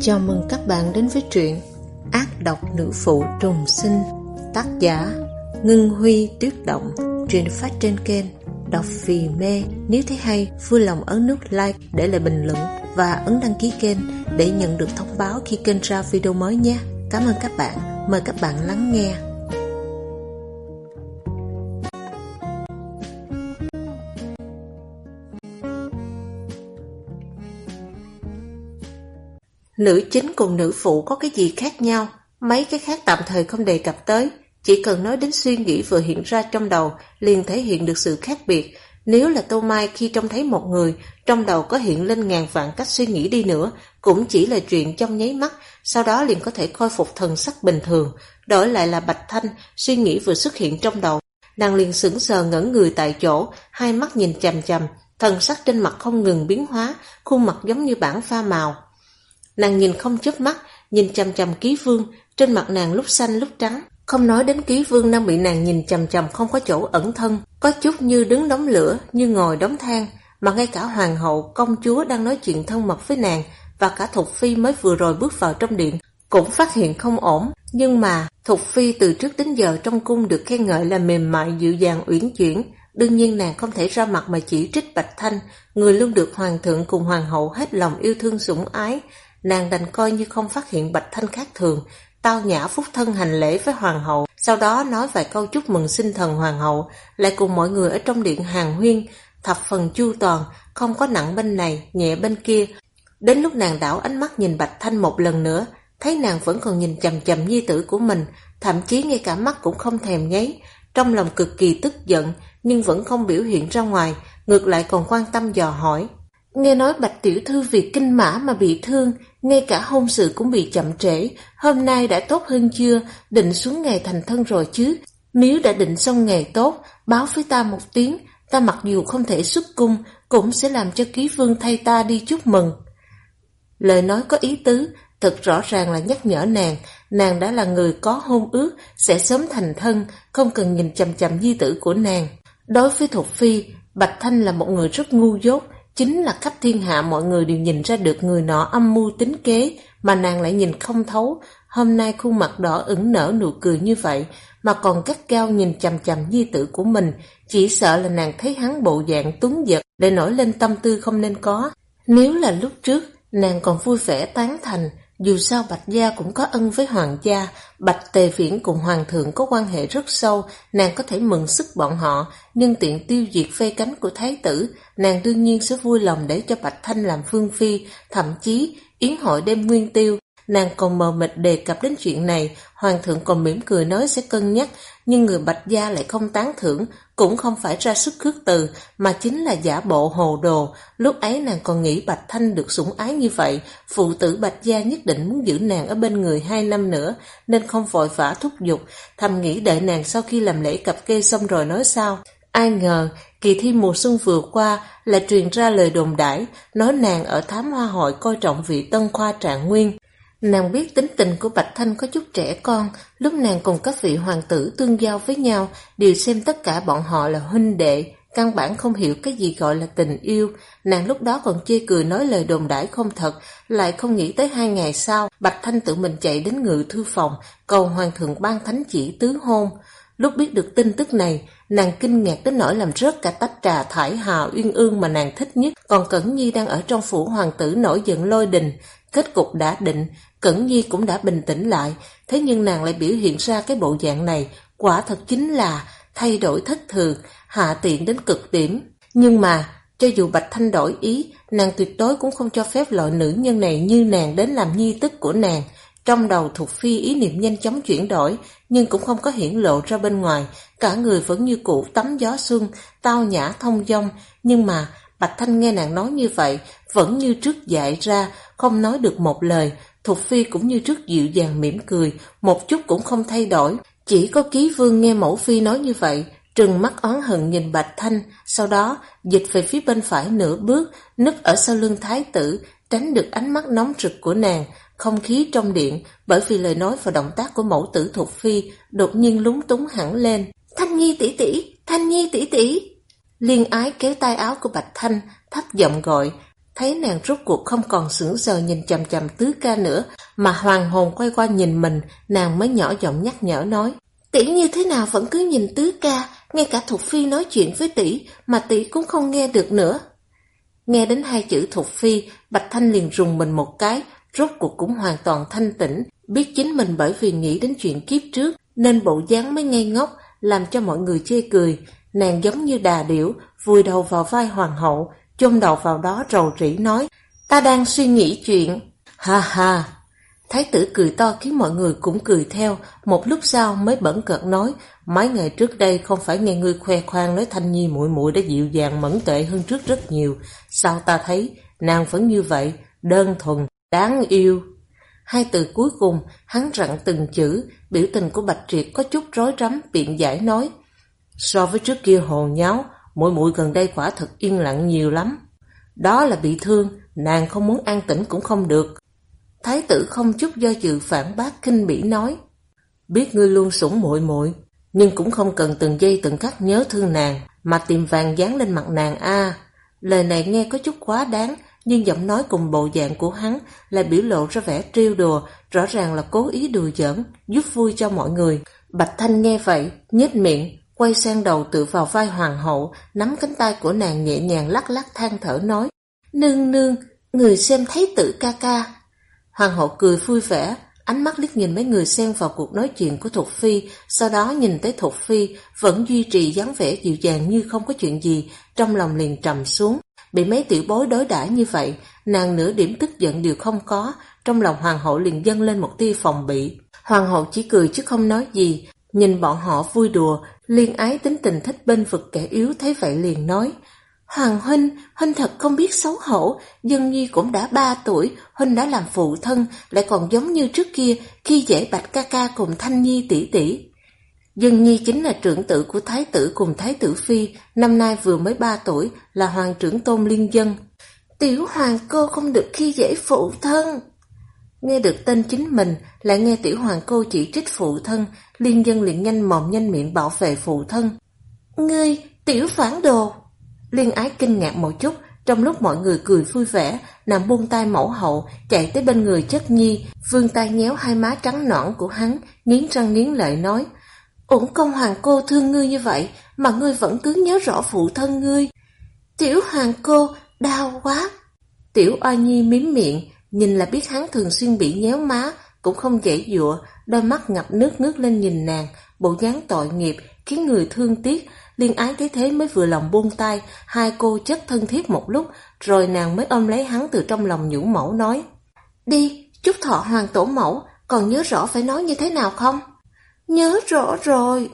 Chào mừng các bạn đến với truyện Ác độc nữ phụ trùng sinh, tác giả Ngân Huy Tuyết Động. Truyện phát trên kênh Đọc Vì Mê. Nếu thấy hay, vui lòng ấn nút like để lại bình luận và ấn đăng ký kênh để nhận được thông báo khi kênh ra video mới nhé. Cảm ơn các bạn. Mời các bạn lắng nghe. Nữ chính cùng nữ phụ có cái gì khác nhau? Mấy cái khác tạm thời không đề cập tới, chỉ cần nói đến suy nghĩ vừa hiện ra trong đầu liền thể hiện được sự khác biệt. Nếu là Tô Mai khi trông thấy một người, trong đầu có hiện lên ngàn vạn cách suy nghĩ đi nữa, cũng chỉ là chuyện trong nháy mắt, sau đó liền có thể khôi phục thần sắc bình thường. Đổi lại là Bạch Thanh, suy nghĩ vừa xuất hiện trong đầu, nàng liền sững sờ ngẩn người tại chỗ, hai mắt nhìn chằm chằm, thần sắc trên mặt không ngừng biến hóa, khuôn mặt giống như bảng pha màu. Nàng nhìn không chớp mắt, nhìn chằm chằm Ký Vương, trên mặt nàng lúc xanh lúc trắng. Không nói đến Ký Vương đang bị nàng nhìn chằm chằm không có chỗ ẩn thân, có chút như đứng đống lửa, như ngồi đống than, mà ngay cả hoàng hậu, công chúa đang nói chuyện thân mật với nàng và cả Thục Phi mới vừa rồi bước vào trong điện cũng phát hiện không ổn. Nhưng mà Thục Phi từ trước đến giờ trong cung được khen ngợi là mềm mại dịu dàng uyển chuyển, đương nhiên nàng không thể ra mặt mà chỉ trích Bạch Thanh, người luôn được hoàng thượng cùng hoàng hậu hết lòng yêu thương sủng ái. Nàng đành coi như không phát hiện Bạch Thanh khác thường, tao nhã phúc thân hành lễ với hoàng hậu, sau đó nói vài câu chúc mừng sinh thần hoàng hậu, lại cùng mọi người ở trong điện hàn huyên, thập phần chu toàn, không có nặng bên này, nhẹ bên kia. Đến lúc nàng đảo ánh mắt nhìn Bạch Thanh một lần nữa, thấy nàng vẫn còn nhìn chằm chằm nhi tử của mình, thậm chí ngay cả mắt cũng không thèm nháy, trong lòng cực kỳ tức giận, nhưng vẫn không biểu hiện ra ngoài, ngược lại còn quan tâm dò hỏi. Nghe nói Bạch tiểu thư vì kinh mã mà bị thương, ngay cả hôn sự cũng bị chậm trễ, hôm nay đã tốt hơn chưa, định xuống ngày thành thân rồi chứ? Nếu đã định xong ngày tốt, báo với ta một tiếng, ta mặc dù không thể xuất cung, cũng sẽ làm cho Ký Vương thay ta đi chúc mừng. Lời nói có ý tứ, thật rõ ràng là nhắc nhở nàng đã là người có hôn ước, sẽ sớm thành thân, không cần nhìn chằm chằm nhi tử của nàng. Đối với Thục Phi, Bạch Thanh là một người rất ngu dốt, chính là khắp thiên hạ mọi người đều nhìn ra được người nọ âm mưu tính kế, mà nàng lại nhìn không thấu. Hôm nay khuôn mặt đỏ ửng nở nụ cười như vậy, mà còn gắt gao nhìn chằm chằm nhi tử của mình, chỉ sợ là nàng thấy hắn bộ dạng tuấn giật để nổi lên tâm tư không nên có. Nếu là lúc trước, nàng còn vui vẻ tán thành, dù sao Bạch gia cũng có ân với hoàng gia, Bạch Tề Viễn cùng hoàng thượng có quan hệ rất sâu, nàng có thể mừng sức bọn họ, nhưng tiện tiêu diệt phe cánh của thái tử, nàng đương nhiên sẽ vui lòng để cho Bạch Thanh làm vương phi. Thậm chí yến hội đêm nguyên tiêu, nàng còn mờ mịt đề cập đến chuyện này, hoàng thượng còn mỉm cười nói sẽ cân nhắc, nhưng người Bạch gia lại không tán thưởng, cũng không phải ra sức khước từ, mà chính là giả bộ hồ đồ. Lúc ấy nàng còn nghĩ Bạch Thanh được sủng ái như vậy, phụ tử Bạch gia nhất định muốn giữ nàng ở bên người 2 năm nữa, nên không vội vã thúc giục, thầm nghĩ đợi nàng sau khi làm lễ cặp kê xong rồi nói sao. Ai ngờ kỳ thi mùa xuân vừa qua lại truyền ra lời đồn đãi, nói nàng ở Thám Hoa Hội coi trọng vị tân khoa trạng nguyên. Nàng biết tính tình của Bạch Thanh có chút trẻ con, lúc nàng cùng các vị hoàng tử tương giao với nhau, đều xem tất cả bọn họ là huynh đệ, căn bản không hiểu cái gì gọi là tình yêu. Nàng lúc đó còn chê cười nói lời đồn đãi không thật, lại không nghĩ tới 2 ngày sau, Bạch Thanh tự mình chạy đến Ngự Thư Phòng, cầu hoàng thượng ban thánh chỉ tứ hôn. Lúc biết được tin tức này, nàng kinh ngạc đến nỗi làm rớt cả tách trà thải hà uyên ương mà nàng thích nhất, còn Cẩn Nhi đang ở trong phủ hoàng tử nổi giận lôi đình. Kết cục đã định, Cẩn Nhi cũng đã bình tĩnh lại, thế nhưng nàng lại biểu hiện ra cái bộ dạng này, quả thật chính là thay đổi thất thường, hạ tiện đến cực điểm. Nhưng mà, cho dù Bạch Thanh đổi ý, nàng tuyệt đối cũng không cho phép loại nữ nhân này như nàng đến làm nhi tức của nàng. Trong đầu Thục Phi ý niệm nhanh chóng chuyển đổi, nhưng cũng không có hiển lộ ra bên ngoài, cả người vẫn như cũ tắm gió xuân, tao nhã thông dong. Nhưng mà Bạch Thanh nghe nàng nói như vậy, vẫn như trước dại ra, không nói được một lời. Thục Phi cũng như trước dịu dàng mỉm cười, một chút cũng không thay đổi. Chỉ có Ký Vương nghe mẫu phi nói như vậy, trừng mắt oán hận nhìn Bạch Thanh, sau đó dịch về phía bên phải nửa bước, núp ở sau lưng thái tử, tránh được ánh mắt nóng rực của nàng. Không khí trong điện, bởi vì lời nói và động tác của mẫu tử Thục Phi, đột nhiên lúng túng hẳn lên. Thanh Nhi tỷ tỷ, Thanh Nhi tỷ tỷ. Liên Ái kéo tay áo của Bạch Thanh, thấp giọng gọi. Thấy nàng rốt cuộc không còn sững sờ nhìn chằm chằm Tứ ca nữa, mà hoàn hồn quay qua nhìn mình, nàng mới nhỏ giọng nhắc nhở nói: tỷ như thế nào vẫn cứ nhìn Tứ ca, ngay cả Thục Phi nói chuyện với tỷ mà tỷ cũng không nghe được nữa. Nghe đến hai chữ Thục Phi, Bạch Thanh liền rùng mình một cái, rốt cuộc cũng hoàn toàn thanh tỉnh, biết chính mình bởi vì nghĩ đến chuyện kiếp trước nên bộ dáng mới ngây ngốc, làm cho mọi người chê cười. Nàng giống như đà điểu, vùi đầu vào vai hoàng hậu, chôn đầu vào đó rầu rĩ nói: ta đang suy nghĩ chuyện. Ha ha. Thái tử cười to khiến mọi người cũng cười theo, một lúc sau mới bẩn cợt nói: mấy ngày trước đây không phải nghe ngươi khoe khoang nói Thanh Nhi muội muội đã dịu dàng mẫn tuệ hơn trước rất nhiều, sao ta thấy nàng vẫn như vậy, đơn thuần, đáng yêu. Hai từ cuối cùng hắn rặn từng chữ, biểu tình của Bạch Triệt có chút rối rắm, biện giải nói: so với trước kia hồ nháo, muội muội gần đây quả thật yên lặng nhiều lắm. Đó là bị thương, nàng không muốn an tĩnh cũng không được. Thái tử không chút do dự phản bác khinh bỉ nói: biết ngươi luôn sủng muội muội, nhưng cũng không cần từng giây từng khắc nhớ thương nàng mà tìm vàng dán lên mặt nàng a. Lời này nghe có chút quá đáng, nhưng giọng nói cùng bộ dạng của hắn lại biểu lộ ra vẻ trêu đùa, rõ ràng là cố ý đùa giỡn, giúp vui cho mọi người. Bạch Thanh nghe vậy, nhếch miệng, quay sang đầu tựa vào vai hoàng hậu, nắm cánh tay của nàng nhẹ nhàng lắc lắc than thở nói: nương nương, người xem thấy tử ca ca. Hoàng hậu cười vui vẻ, ánh mắt liếc nhìn mấy người xen vào cuộc nói chuyện của Thục Phi, sau đó nhìn tới Thục Phi vẫn duy trì dáng vẻ dịu dàng như không có chuyện gì, trong lòng liền trầm xuống. Bị mấy tiểu bối đối đãi như vậy, nàng nửa điểm tức giận đều không có, trong lòng hoàng hậu liền dâng lên một tia phòng bị. Hoàng hậu chỉ cười chứ không nói gì, nhìn bọn họ vui đùa, Liên Ái tính tình thích bênh vực kẻ yếu thấy vậy liền nói: Hoàng huynh, huynh thật không biết xấu hổ, Dân Nhi cũng đã 3 tuổi, huynh đã làm phụ thân, lại còn giống như trước kia khi dễ Bạch ca ca cùng Thanh Nhi tỷ tỷ. Dân Nhi chính là trưởng tử của thái tử cùng thái tử phi, năm nay vừa mới 3 tuổi, là hoàng trưởng tôn Liên Dân. Tiểu hoàng cô không được khi dễ phụ thân. Nghe được tên chính mình, lại nghe tiểu hoàng cô chỉ trích phụ thân, Liên Dân liền nhanh mồm nhanh miệng bảo vệ phụ thân. Ngươi, tiểu phản đồ! Liên Ái kinh ngạc một chút, trong lúc mọi người cười vui vẻ, nàng buông tay mẫu hậu, chạy tới bên người Chất Nhi, vươn tay nhéo hai má trắng nõn của hắn, nghiến răng nghiến lợi nói: Uổng công hoàng cô thương ngươi như vậy, mà ngươi vẫn cứ nhớ rõ phụ thân ngươi. Tiểu hoàng cô, đau quá! Tiểu Oa Nhi mím miệng, nhìn là biết hắn thường xuyên bị nhéo má, cũng không dễ dụa, đôi mắt ngập nước ngước lên nhìn nàng, bộ dáng tội nghiệp, khiến người thương tiếc. Liên Ái thấy thế mới vừa lòng buông tay, hai cô chất thân thiết một lúc, rồi nàng mới ôm lấy hắn từ trong lòng nhũ mẫu nói: Đi, chúc thọ hoàng tổ mẫu, còn nhớ rõ phải nói như thế nào không? Nhớ rõ rồi.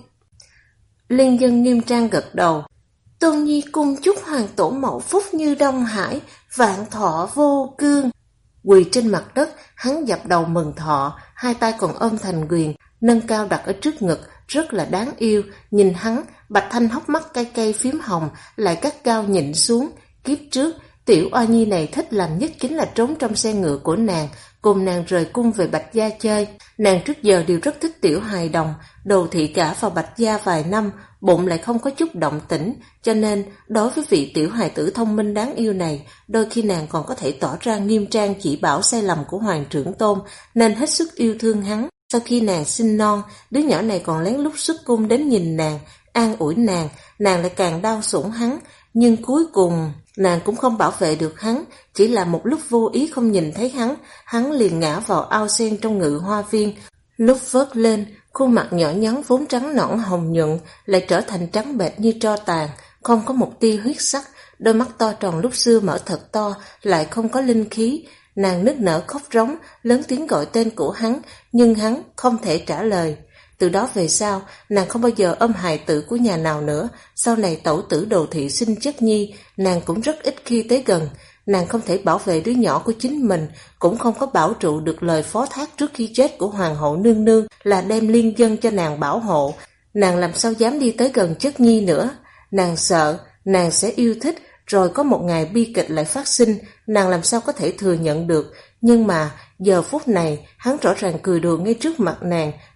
Liên Dân nghiêm trang gật đầu. Tôn Nhi cung chúc hoàng tổ mẫu phúc như Đông Hải, vạn thọ vô cương. Quỳ trên mặt đất, hắn dập đầu mừng thọ, hai tay còn ôm thành quyền, nâng cao đặt ở trước ngực, rất là đáng yêu. Nhìn hắn, Bạch Thanh hốc mắt cay cay phím hồng, lại cắt cao nhịn xuống. Kiếp trước, tiểu Oa Nhi này thích làm nhất chính là trốn trong xe ngựa của nàng, cùng nàng rời cung về Bạch Gia chơi. Nàng trước giờ đều rất thích tiểu hài đồng, đồ thị cả vào Bạch Gia vài năm, bụng lại không có chút động tĩnh, cho nên đối với vị tiểu hài tử thông minh đáng yêu này, đôi khi nàng còn có thể tỏ ra nghiêm trang chỉ bảo sai lầm của hoàng trưởng tôn, nên hết sức yêu thương hắn. Sau khi nàng sinh non, đứa nhỏ này còn lén lút xuất cung đến nhìn nàng, an ủi nàng lại càng đau sủng hắn, nhưng cuối cùng nàng cũng không bảo vệ được hắn, chỉ là một lúc vô ý không nhìn thấy hắn liền ngã vào ao sen trong Ngự Hoa Viên. Lúc vớt lên, khuôn mặt nhỏ nhắn vốn trắng nõn hồng nhuận lại trở thành trắng bệch như tro tàn, không có một tia huyết sắc, đôi mắt to tròn lúc xưa mở thật to, lại không có linh khí. Nàng nức nở khóc rống, lớn tiếng gọi tên của hắn, nhưng hắn không thể trả lời. Từ đó về sau, nàng không bao giờ ôm hài tử của nhà nào nữa. Sau này tẩu tử Đồ Thị sinh Chất Nhi, nàng cũng rất ít khi tới gần. Nàng không thể bảo vệ đứa nhỏ của chính mình, cũng không có bảo trụ được lời phó thác trước khi chết của hoàng hậu nương nương là đem Liên Dân cho nàng bảo hộ. Nàng làm sao dám đi tới gần Chất Nhi nữa. Nàng sợ, nàng sẽ yêu thích, rồi có một ngày bi kịch lại phát sinh, nàng làm sao có thể thừa nhận được. Nhưng mà giờ phút này, hắn rõ ràng cười đùa ngay trước mặt nàng,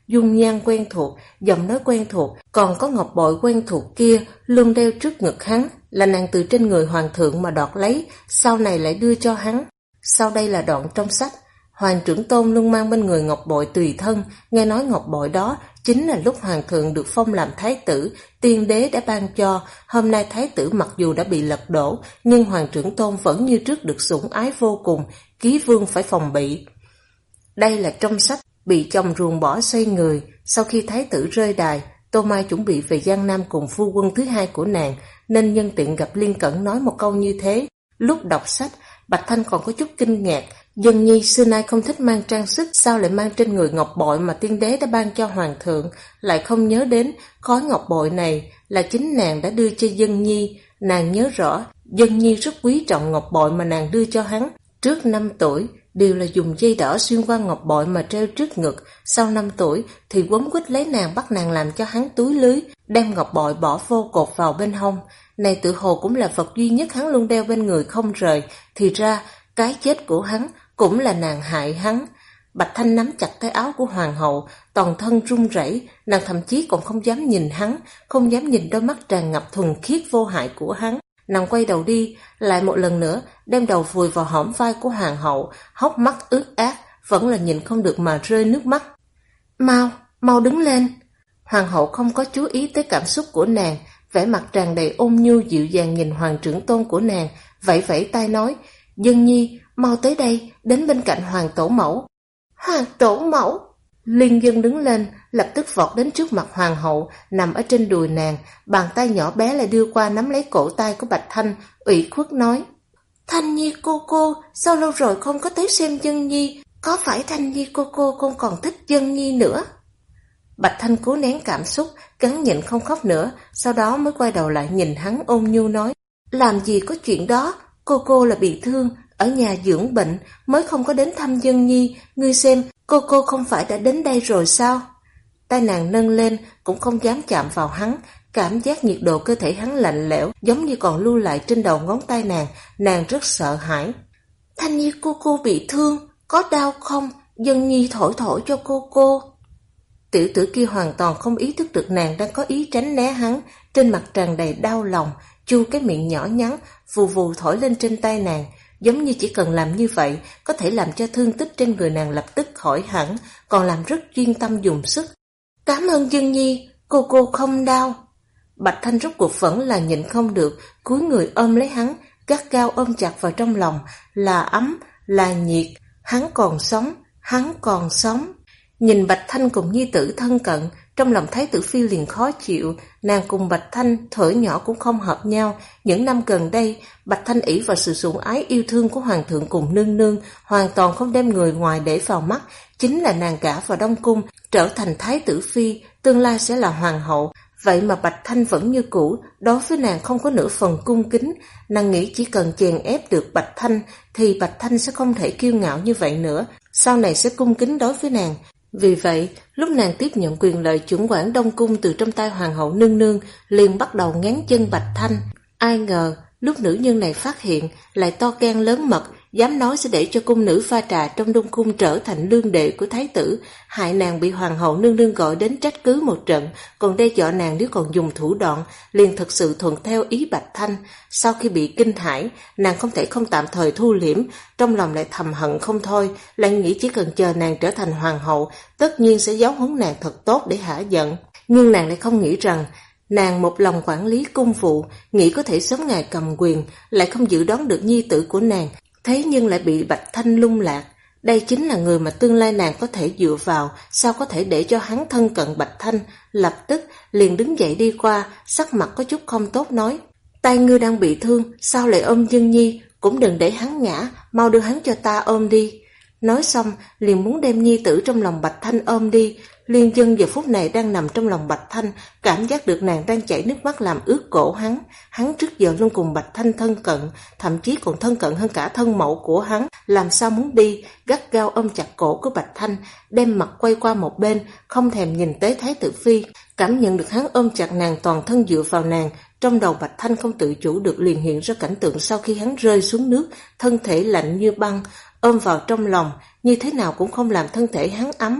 dung nhan quen thuộc, giọng nói quen thuộc, còn có ngọc bội quen thuộc kia luôn đeo trước ngực hắn, là nàng từ trên người hoàng thượng mà đoạt lấy, sau này lại đưa cho hắn. Sau đây là đoạn trong sách. Hoàng trưởng tôn luôn mang bên người ngọc bội tùy thân, nghe nói ngọc bội đó chính là lúc hoàng thượng được phong làm thái tử, tiên đế đã ban cho. Hôm nay thái tử mặc dù đã bị lật đổ, nhưng hoàng trưởng tôn vẫn như trước được sủng ái vô cùng, ký vương phải phòng bị. Đây là trong sách. Bị chồng ruồng bỏ xoay người, sau khi thái tử rơi đài, Tô Mai chuẩn bị về Giang Nam cùng phu quân thứ hai của nàng, nên nhân tiện gặp Liên Cẩn nói một câu như thế. Lúc đọc sách, Bạch Thanh còn có chút kinh ngạc, Dân Nhi xưa nay không thích mang trang sức, sao lại mang trên người ngọc bội mà tiên đế đã ban cho hoàng thượng, lại không nhớ đến khối ngọc bội này là chính nàng đã đưa cho Dân Nhi. Nàng nhớ rõ, Dân Nhi rất quý trọng ngọc bội mà nàng đưa cho hắn. Trước 5 tuổi, đều là dùng dây đỏ xuyên qua ngọc bội mà treo trước ngực, sau 5 tuổi thì quấn quýt lấy nàng, bắt nàng làm cho hắn túi lưới, đem ngọc bội bỏ vô cột vào bên hông. Này tự hồ cũng là vật duy nhất hắn luôn đeo bên người không rời, thì ra cái chết của hắn cũng là nàng hại hắn. Bạch Thanh nắm chặt cái áo của hoàng hậu, toàn thân run rẩy, nàng thậm chí còn không dám nhìn hắn, không dám nhìn đôi mắt tràn ngập thuần khiết vô hại của hắn. Nàng quay đầu đi, lại một lần nữa đem đầu vùi vào hõm vai của hoàng hậu, hốc mắt ướt át, vẫn là nhìn không được mà rơi nước mắt. Mau đứng lên. Hoàng hậu không có chú ý tới cảm xúc của nàng, vẻ mặt tràn đầy ôn nhu dịu dàng nhìn hoàng trưởng tôn của nàng, vẫy vẫy tay nói, Dân Nhi, mau tới đây, đến bên cạnh hoàng tổ mẫu. Hoàng tổ mẫu! Liên Dân đứng lên, lập tức vọt đến trước mặt hoàng hậu, nằm ở trên đùi nàng, bàn tay nhỏ bé lại đưa qua nắm lấy cổ tay của Bạch Thanh, ủy khuất nói, Thanh Nhi cô, sao lâu rồi không có tới xem Dân Nhi, có phải Thanh Nhi cô không còn thích Dân Nhi nữa? Bạch Thanh cố nén cảm xúc, cắn nhịn không khóc nữa, sau đó mới quay đầu lại nhìn hắn ôn nhu nói, làm gì có chuyện đó, cô là bị thương, ở nhà dưỡng bệnh, mới không có đến thăm Dân Nhi, ngươi xem, cô không phải đã đến đây rồi sao? Tay nàng nâng lên, cũng không dám chạm vào hắn, cảm giác nhiệt độ cơ thể hắn lạnh lẽo, giống như còn lưu lại trên đầu ngón tay nàng rất sợ hãi. Thanh Nhi cô bị thương, có đau không? Dân Nhi thổi cho cô. Tiểu tử kia hoàn toàn không ý thức được nàng đang có ý tránh né hắn, trên mặt tràn đầy đau lòng, chu cái miệng nhỏ nhắn, vù vù thổi lên trên tay nàng, giống như chỉ cần làm như vậy, có thể làm cho thương tích trên người nàng lập tức khỏi hẳn, còn làm rất chuyên tâm dùng sức. Cảm ơn Dân Nhi, cô không đau. Bạch Thanh rốt cuộc vẫn là nhịn không được, cúi người ôm lấy hắn, gắt gao ôm chặt vào trong lòng, là ấm, là nhiệt, hắn còn sống. Nhìn Bạch Thanh cùng nhi tử thân cận, trong lòng Thái tử Phi liền khó chịu, nàng cùng Bạch Thanh thuở nhỏ cũng không hợp nhau. Những năm gần đây, Bạch Thanh ỷ vào sự sủng ái yêu thương của hoàng thượng cùng nương nương, hoàn toàn không đem người ngoài để vào mắt, chính là nàng gả vào Đông Cung, trở thành Thái tử Phi, tương lai sẽ là hoàng hậu. Vậy mà Bạch Thanh vẫn như cũ, đối với nàng không có nửa phần cung kính. Nàng nghĩ chỉ cần chèn ép được Bạch Thanh, thì Bạch Thanh sẽ không thể kiêu ngạo như vậy nữa, sau này sẽ cung kính đối với nàng. Vì vậy, lúc nàng tiếp nhận quyền lợi chưởng quản Đông Cung từ trong tay hoàng hậu nương nương, liền bắt đầu ngán chân Bạch Thanh. Ai ngờ, lúc nữ nhân này phát hiện, lại to gan lớn mật, dám nói sẽ để cho cung nữ pha trà trong Đông Cung trở thành lương đệ của thái tử, hại nàng bị hoàng hậu nương nương gọi đến trách cứ một trận, còn đe dọa nàng nếu còn dùng thủ đoạn, liền thật sự thuận theo ý Bạch Thanh. Sau khi bị kinh hãi, nàng không thể không tạm thời thu liễm, trong lòng lại thầm hận không thôi, lại nghĩ chỉ cần chờ nàng trở thành hoàng hậu, tất nhiên sẽ giáo huấn nàng thật tốt để hả giận. Nhưng nàng lại không nghĩ rằng, nàng một lòng quản lý cung vụ, nghĩ có thể sớm ngày cầm quyền, lại không dự đoán được nhi tử của nàng, thế nhưng lại bị Bạch Thanh lung lạc. Đây chính là người mà tương lai nàng có thể dựa vào, sao có thể để cho hắn thân cận Bạch Thanh. Lập tức liền đứng dậy đi qua, sắc mặt có chút không tốt nói, tay ngươi đang bị thương, sao lại ôm Dân Nhi, cũng đừng để hắn ngã, mau đưa hắn cho ta ôm đi. Nói xong liền muốn đem nhi tử trong lòng Bạch Thanh ôm đi. Liên Dân giờ phút này đang nằm trong lòng Bạch Thanh, cảm giác được nàng đang chảy nước mắt làm ướt cổ hắn. Hắn trước giờ luôn cùng Bạch Thanh thân cận, thậm chí còn thân cận hơn cả thân mẫu của hắn, làm sao muốn đi, gắt gao ôm chặt cổ của Bạch Thanh, đem mặt quay qua một bên, không thèm nhìn tới Thái tử Phi. Cảm nhận được hắn ôm chặt nàng, toàn thân dựa vào nàng, trong đầu Bạch Thanh không tự chủ được liền hiện ra cảnh tượng sau khi hắn rơi xuống nước, thân thể lạnh như băng, ôm vào trong lòng, như thế nào cũng không làm thân thể hắn ấm.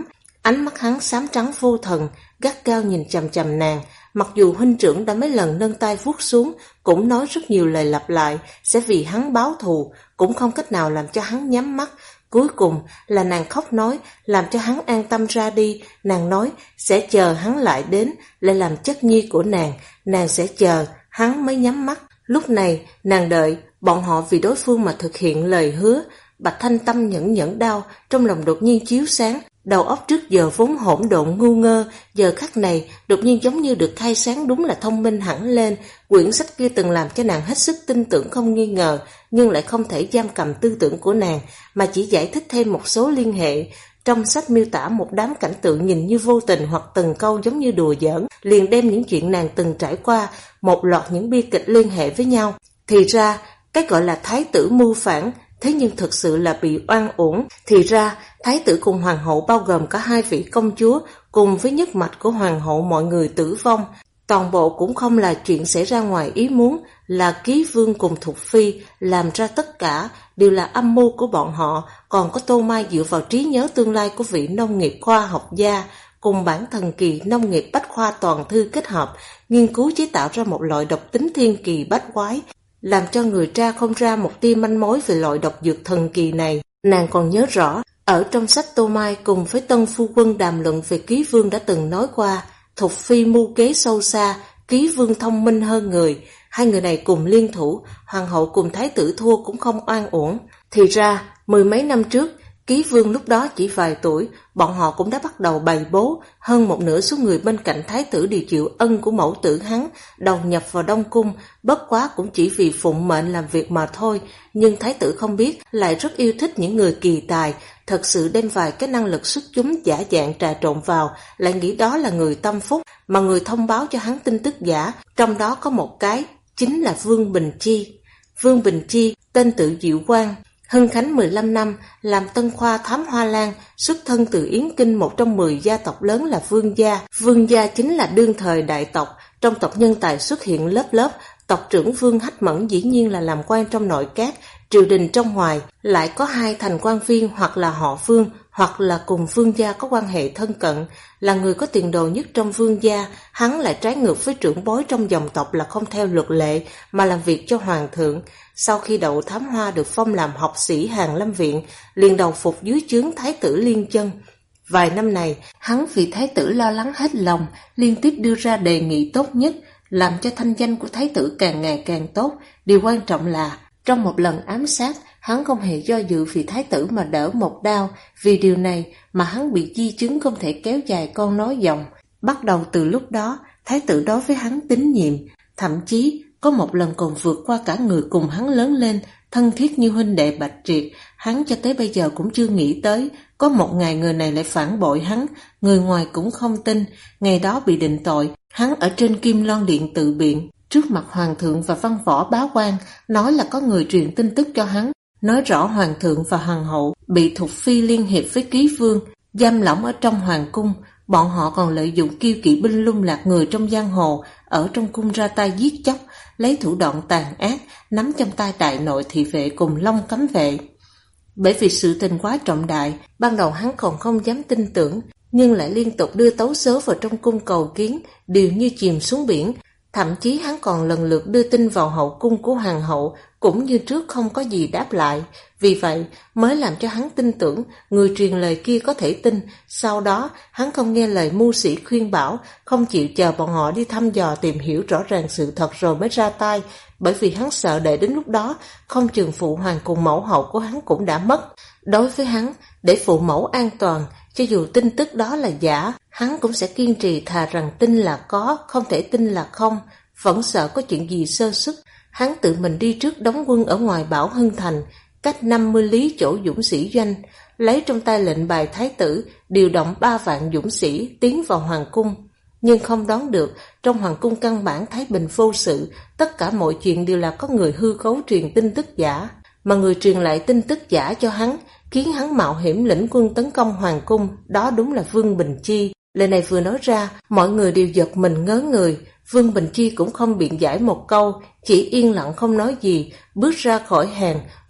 Ánh mắt hắn xám trắng vô thần, gắt gao nhìn chằm chằm nàng. Mặc dù huynh trưởng đã mấy lần nâng tay vuốt xuống, cũng nói rất nhiều lời lặp lại, sẽ vì hắn báo thù, cũng không cách nào làm cho hắn nhắm mắt. Cuối cùng là nàng khóc nói, làm cho hắn an tâm ra đi. Nàng nói sẽ chờ hắn lại đến, lại làm chất nhi của nàng sẽ chờ, hắn mới nhắm mắt. Lúc này nàng đợi bọn họ vì đối phương mà thực hiện lời hứa. Bạch Thanh Tâm nhẫn đau, trong lòng đột nhiên chiếu sáng. Đầu óc trước giờ vốn hỗn độn ngu ngơ, giờ khắc này đột nhiên giống như được khai sáng, đúng là thông minh hẳn lên. Quyển sách kia từng làm cho nàng hết sức tin tưởng không nghi ngờ, nhưng lại không thể giam cầm tư tưởng của nàng, mà chỉ giải thích thêm một số liên hệ. Trong sách miêu tả một đám cảnh tượng nhìn như vô tình hoặc từng câu giống như đùa giỡn, liền đem những chuyện nàng từng trải qua, một loạt những bi kịch liên hệ với nhau. Thì ra, cái gọi là thái tử mưu phản, thế nhưng thực sự là bị oan uổng. Thì ra, thái tử cùng hoàng hậu bao gồm cả hai vị công chúa, cùng với nhất mạch của hoàng hậu mọi người tử vong. Toàn bộ cũng không là chuyện xảy ra ngoài ý muốn, là Ký Vương cùng Thục Phi làm ra tất cả, đều là âm mưu của bọn họ. Còn có Tô Mai dựa vào trí nhớ tương lai của vị nông nghiệp khoa học gia, cùng bản thần kỳ nông nghiệp bách khoa toàn thư kết hợp, nghiên cứu chế tạo ra một loại độc tính thiên kỳ bách quái, làm cho người tra không ra một tia manh mối về loại độc dược thần kỳ này. Nàng còn nhớ rõ, ở trong sách Tô Mai cùng với Tân Phu Quân đàm luận về Ký Vương đã từng nói qua, Thục Phi mưu kế sâu xa, Ký Vương thông minh hơn người. Hai người này cùng liên thủ, hoàng hậu cùng thái tử thua cũng không oan uổng. Thì ra, mười mấy năm trước, Ký Vương lúc đó chỉ vài tuổi, bọn họ cũng đã bắt đầu bày bố. Hơn một nửa số người bên cạnh thái tử đều chịu ân của mẫu tử hắn, đầu nhập vào Đông Cung, bất quá cũng chỉ vì phụng mệnh làm việc mà thôi. Nhưng thái tử không biết, lại rất yêu thích những người kỳ tài, thật sự đem vài cái năng lực xuất chúng giả dạng trà trộn vào, lại nghĩ đó là người tâm phúc, mà người thông báo cho hắn tin tức giả, trong đó có một cái, chính là Vương Bình Chi. Vương Bình Chi, tên tự Diệu Quang, Hưng Khánh 15 năm, làm Tân Khoa Thám Hoa Lan, xuất thân từ Yến Kinh, một trong 10 gia tộc lớn là Vương gia. Vương gia chính là đương thời đại tộc, trong tộc nhân tài xuất hiện lớp lớp. Tộc trưởng Vương Hách Mẫn dĩ nhiên là làm quan trong nội các, triều đình trong ngoài, lại có hai thành quan viên hoặc là họ Vương, hoặc là cùng Vương gia có quan hệ thân cận, là người có tiền đồ nhất trong Vương gia. Hắn lại trái ngược với trưởng bối trong dòng tộc, là không theo luật lệ mà làm việc cho hoàng thượng. Sau khi đậu thám hoa được phong làm học sĩ Hàn Lâm Viện, liền đầu phục dưới trướng thái tử Liên Chân. Vài năm này, hắn vì thái tử lo lắng hết lòng, liên tiếp đưa ra đề nghị tốt nhất, làm cho thanh danh của thái tử càng ngày càng tốt. Điều quan trọng là, trong một lần ám sát, hắn không hề do dự vì thái tử mà đỡ một đao. Vì điều này mà hắn bị di chứng không thể kéo dài con nối dòng. Bắt đầu từ lúc đó, thái tử đối với hắn tín nhiệm, thậm chí có một lần còn vượt qua cả người cùng hắn lớn lên, thân thiết như huynh đệ Bạch Triệt. Hắn cho tới bây giờ cũng chưa nghĩ tới, có một ngày người này lại phản bội hắn, người ngoài cũng không tin. Ngày đó bị định tội, hắn ở trên Kim Loan Điện tự biện, trước mặt hoàng thượng và văn võ bá quan, nói là có người truyền tin tức cho hắn, nói rõ hoàng thượng và hoàng hậu bị Thục Phi liên hiệp với Ký Vương, giam lỏng ở trong hoàng cung. Bọn họ còn lợi dụng kiêu kỵ binh lung lạc người trong giang hồ, ở trong cung ra tay giết chóc, lấy thủ đoạn tàn ác, nắm trong tay đại nội thị vệ cùng Long Cấm vệ. Bởi vì sự tình quá trọng đại, ban đầu hắn còn không dám tin tưởng, nhưng lại liên tục đưa tấu sớ vào trong cung cầu kiến, đều như chìm xuống biển. Thậm chí hắn còn lần lượt đưa tin vào hậu cung của hoàng hậu, cũng như trước không có gì đáp lại. Vì vậy mới làm cho hắn tin tưởng người truyền lời kia có thể tin. Sau đó hắn không nghe lời mưu sĩ khuyên bảo, không chịu chờ bọn họ đi thăm dò tìm hiểu rõ ràng sự thật rồi mới ra tay, bởi vì hắn sợ đợi đến lúc đó không chừng phụ hoàng cùng mẫu hậu của hắn cũng đã mất. Đối với hắn, để phụ mẫu an toàn, cho dù tin tức đó là giả, hắn cũng sẽ kiên trì, thà rằng tin là có, không thể tin là không. Vẫn sợ có chuyện gì sơ suất, hắn tự mình đi trước đóng quân ở ngoài Bảo Hưng Thành, cách 50 lý chỗ dũng sĩ doanh, lấy trong tay lệnh bài thái tử, điều động 3 vạn dũng sĩ tiến vào hoàng cung. Nhưng không đoán được, trong hoàng cung căn bản thái bình vô sự, tất cả mọi chuyện đều là có người hư cấu truyền tin tức giả, mà người truyền lại tin tức giả cho hắn, khiến hắn mạo hiểm lĩnh quân tấn công hoàng cung, đó đúng là Vương Bình Chi. Lời này vừa nói ra, mọi người đều giật mình ngớ người. Vương Bình Chi cũng không biện giải một câu, chỉ yên lặng không nói gì, bước ra khỏi hàng,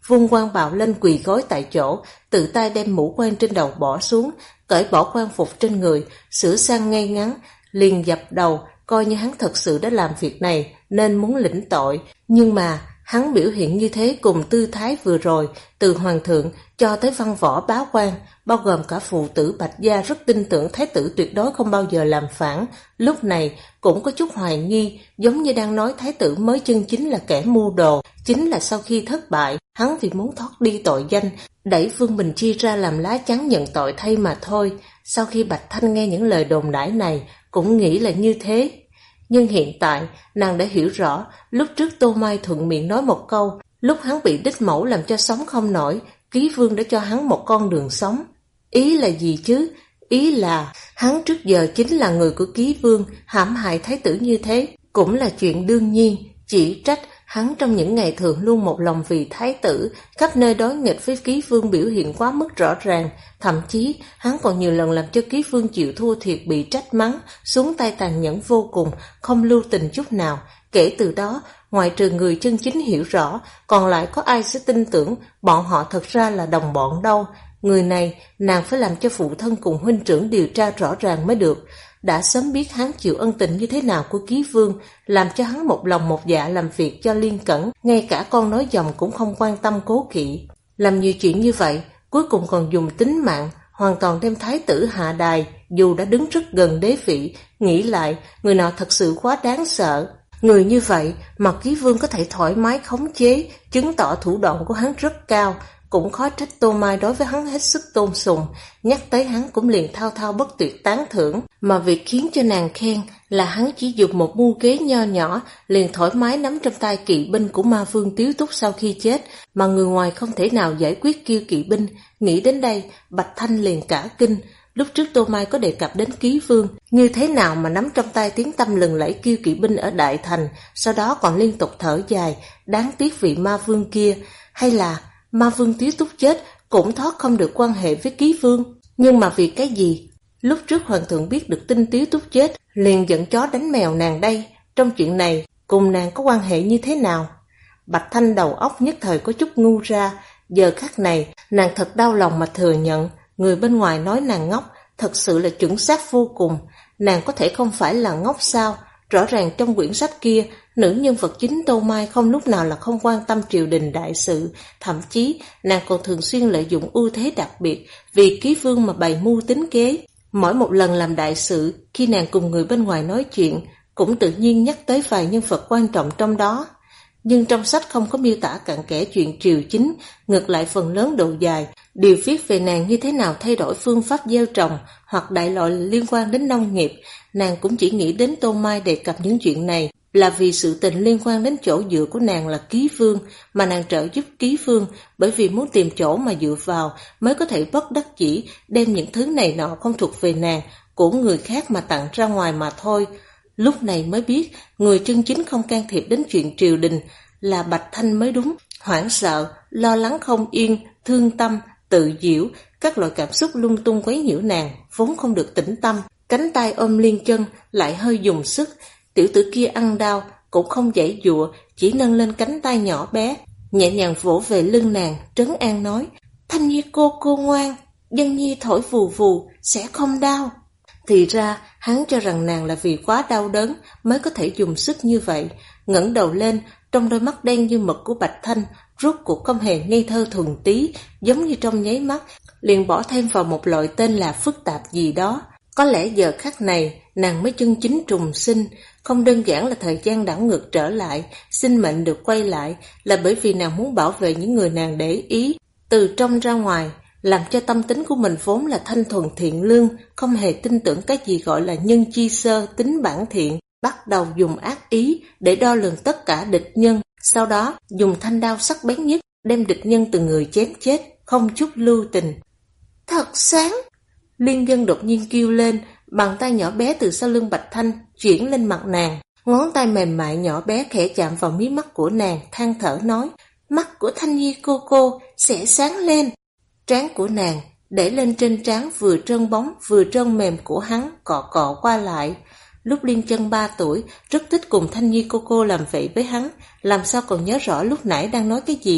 vung quan bạo lên quỳ gối tại chỗ, tự tay đem mũ quan trên đầu bỏ xuống, cởi bỏ quan phục trên người, sửa sang ngay ngắn, liền dập đầu, coi như hắn thật sự đã làm việc này nên muốn lĩnh tội. Nhưng mà hắn biểu hiện như thế cùng tư thái vừa rồi, từ hoàng thượng cho tới văn võ bá quan, bao gồm cả phụ tử Bạch gia rất tin tưởng thái tử tuyệt đối không bao giờ làm phản, lúc này cũng có chút hoài nghi, giống như đang nói thái tử mới chân chính là kẻ mưu đồ. Chính là sau khi thất bại, hắn vì muốn thoát đi tội danh, đẩy Vương Bình Chi ra làm lá chắn nhận tội thay mà thôi. Sau khi Bạch Thanh nghe những lời đồn đãi này, cũng nghĩ là như thế. Nhưng hiện tại, nàng đã hiểu rõ, lúc trước Tô Mai thuận miệng nói một câu, lúc hắn bị đích mẫu làm cho sống không nổi, Ký Vương đã cho hắn một con đường sống. Ý là gì chứ? Ý là hắn trước giờ chính là người của Ký Vương, hãm hại thái tử như thế, cũng là chuyện đương nhiên. Chỉ trách hắn trong những ngày thường luôn một lòng vì thái tử, khắp nơi đối nghịch với Ký Vương biểu hiện quá mức rõ ràng. Thậm chí hắn còn nhiều lần làm cho Ký Vương chịu thua thiệt, bị trách mắng, xuống tay tàn nhẫn vô cùng, không lưu tình chút nào. Kể từ đó, ngoại trừ người chân chính hiểu rõ, còn lại có ai sẽ tin tưởng bọn họ thật ra là đồng bọn đâu. Người này nàng phải làm cho phụ thân cùng huynh trưởng điều tra rõ ràng mới được. Đã sớm biết hắn chịu ân tình như thế nào của Ký Vương, làm cho hắn một lòng một dạ làm việc cho Liên Cẩn, ngay cả con nói dòng cũng không quan tâm cố kỵ. Làm nhiều chuyện như vậy, cuối cùng còn dùng tính mạng hoàn toàn đem thái tử hạ đài, dù đã đứng rất gần đế vị. Nghĩ lại, người nào thật sự quá đáng sợ. Người như vậy mà Ký Vương có thể thoải mái khống chế, chứng tỏ thủ đoạn của hắn rất cao. Cũng khó trách Tô Mai đối với hắn hết sức tôn sùng, nhắc tới hắn cũng liền thao thao bất tuyệt tán thưởng. Mà việc khiến cho nàng khen là hắn chỉ dùng một mưu kế nho nhỏ liền thoải mái nắm trong tay kỵ binh của Ma Vương Tiếu Túc sau khi chết, mà người ngoài không thể nào giải quyết kêu kỵ binh. Nghĩ đến đây, Bạch Thanh liền cả kinh. Lúc trước Tô Mai có đề cập đến Ký Vương, như thế nào mà nắm trong tay tiếng tăm lừng lẫy kêu kỵ binh ở Đại Thành, sau đó còn liên tục thở dài, đáng tiếc vị Ma Vương kia. Hay là Ma Vương Tiếu Túc chết cũng thoát không được quan hệ với Ký Vương. Nhưng mà vì cái gì? Lúc trước hoàng thượng biết được tin Tiếu Túc chết, liền giận chó đánh mèo nàng đây. Trong chuyện này, cùng nàng có quan hệ như thế nào? Bạch Thanh đầu óc nhất thời có chút ngu ra. Giờ khắc này, nàng thật đau lòng mà thừa nhận, người bên ngoài nói nàng ngốc, thật sự là chuẩn xác vô cùng. Nàng có thể không phải là ngốc sao? Rõ ràng trong quyển sách kia, nữ nhân vật chính Tô Mai không lúc nào là không quan tâm triều đình đại sự, thậm chí nàng còn thường xuyên lợi dụng ưu thế đặc biệt vì Ký Vương mà bày mưu tính kế. Mỗi một lần làm đại sự, khi nàng cùng người bên ngoài nói chuyện, cũng tự nhiên nhắc tới vài nhân vật quan trọng trong đó. Nhưng trong sách không có miêu tả cặn kẽ chuyện triều chính, ngược lại phần lớn độ dài đều viết về nàng như thế nào thay đổi phương pháp gieo trồng hoặc đại loại liên quan đến nông nghiệp. Nàng cũng chỉ nghĩ đến Tô Mai đề cập những chuyện này là vì sự tình liên quan đến chỗ dựa của nàng là Ký Vương, mà nàng trợ giúp Ký Vương bởi vì muốn tìm chỗ mà dựa vào mới có thể bất đắc dĩ đem những thứ này nọ không thuộc về nàng của người khác mà tặng ra ngoài mà thôi. Lúc này mới biết người chân chính không can thiệp đến chuyện triều đình là Bạch Thanh mới đúng. Hoảng sợ, lo lắng không yên, thương tâm, tự giễu, các loại cảm xúc lung tung quấy nhiễu nàng, vốn không được tĩnh tâm. Cánh tay ôm Liên Chân lại hơi dùng sức, tiểu tử kia ăn đau cũng không giãy giụa, chỉ nâng lên cánh tay nhỏ bé, nhẹ nhàng vỗ về lưng nàng, trấn an nói: Thanh Nhi cô ngoan, Dân Nhi thổi vù vù sẽ không đau. Thì ra hắn cho rằng nàng là vì quá đau đớn mới có thể dùng sức như vậy. Ngẩng đầu lên, trong đôi mắt đen như mực của Bạch Thanh rốt cuộc không hề ngây thơ thuần tí, giống như trong nháy mắt liền bỏ thêm vào một loại tên là phức tạp gì đó. Có lẽ giờ khắc này nàng mới chân chính trùng sinh, không đơn giản là thời gian đảo ngược trở lại, sinh mệnh được quay lại, là bởi vì nàng muốn bảo vệ những người nàng để ý, từ trong ra ngoài, làm cho tâm tính của mình vốn là thanh thuần thiện lương, không hề tin tưởng cái gì gọi là nhân chi sơ, tính bản thiện, bắt đầu dùng ác ý để đo lường tất cả địch nhân, sau đó dùng thanh đao sắc bén nhất đem địch nhân từng người chém chết, không chút lưu tình. Thật sáng! Liên Dân đột nhiên kêu lên, bàn tay nhỏ bé từ sau lưng Bạch Thanh chuyển lên mặt nàng, ngón tay mềm mại nhỏ bé khẽ chạm vào mí mắt của nàng, than thở nói: Mắt của Thanh Nhi cô sẽ sáng lên. Trán của nàng để lên trên trán vừa trơn bóng vừa trơn mềm của hắn, cọ cọ qua lại. Lúc Liên Chân 3 tuổi, rất thích cùng Thanh Nhi cô làm vậy với hắn, làm sao còn nhớ rõ lúc nãy đang nói cái gì.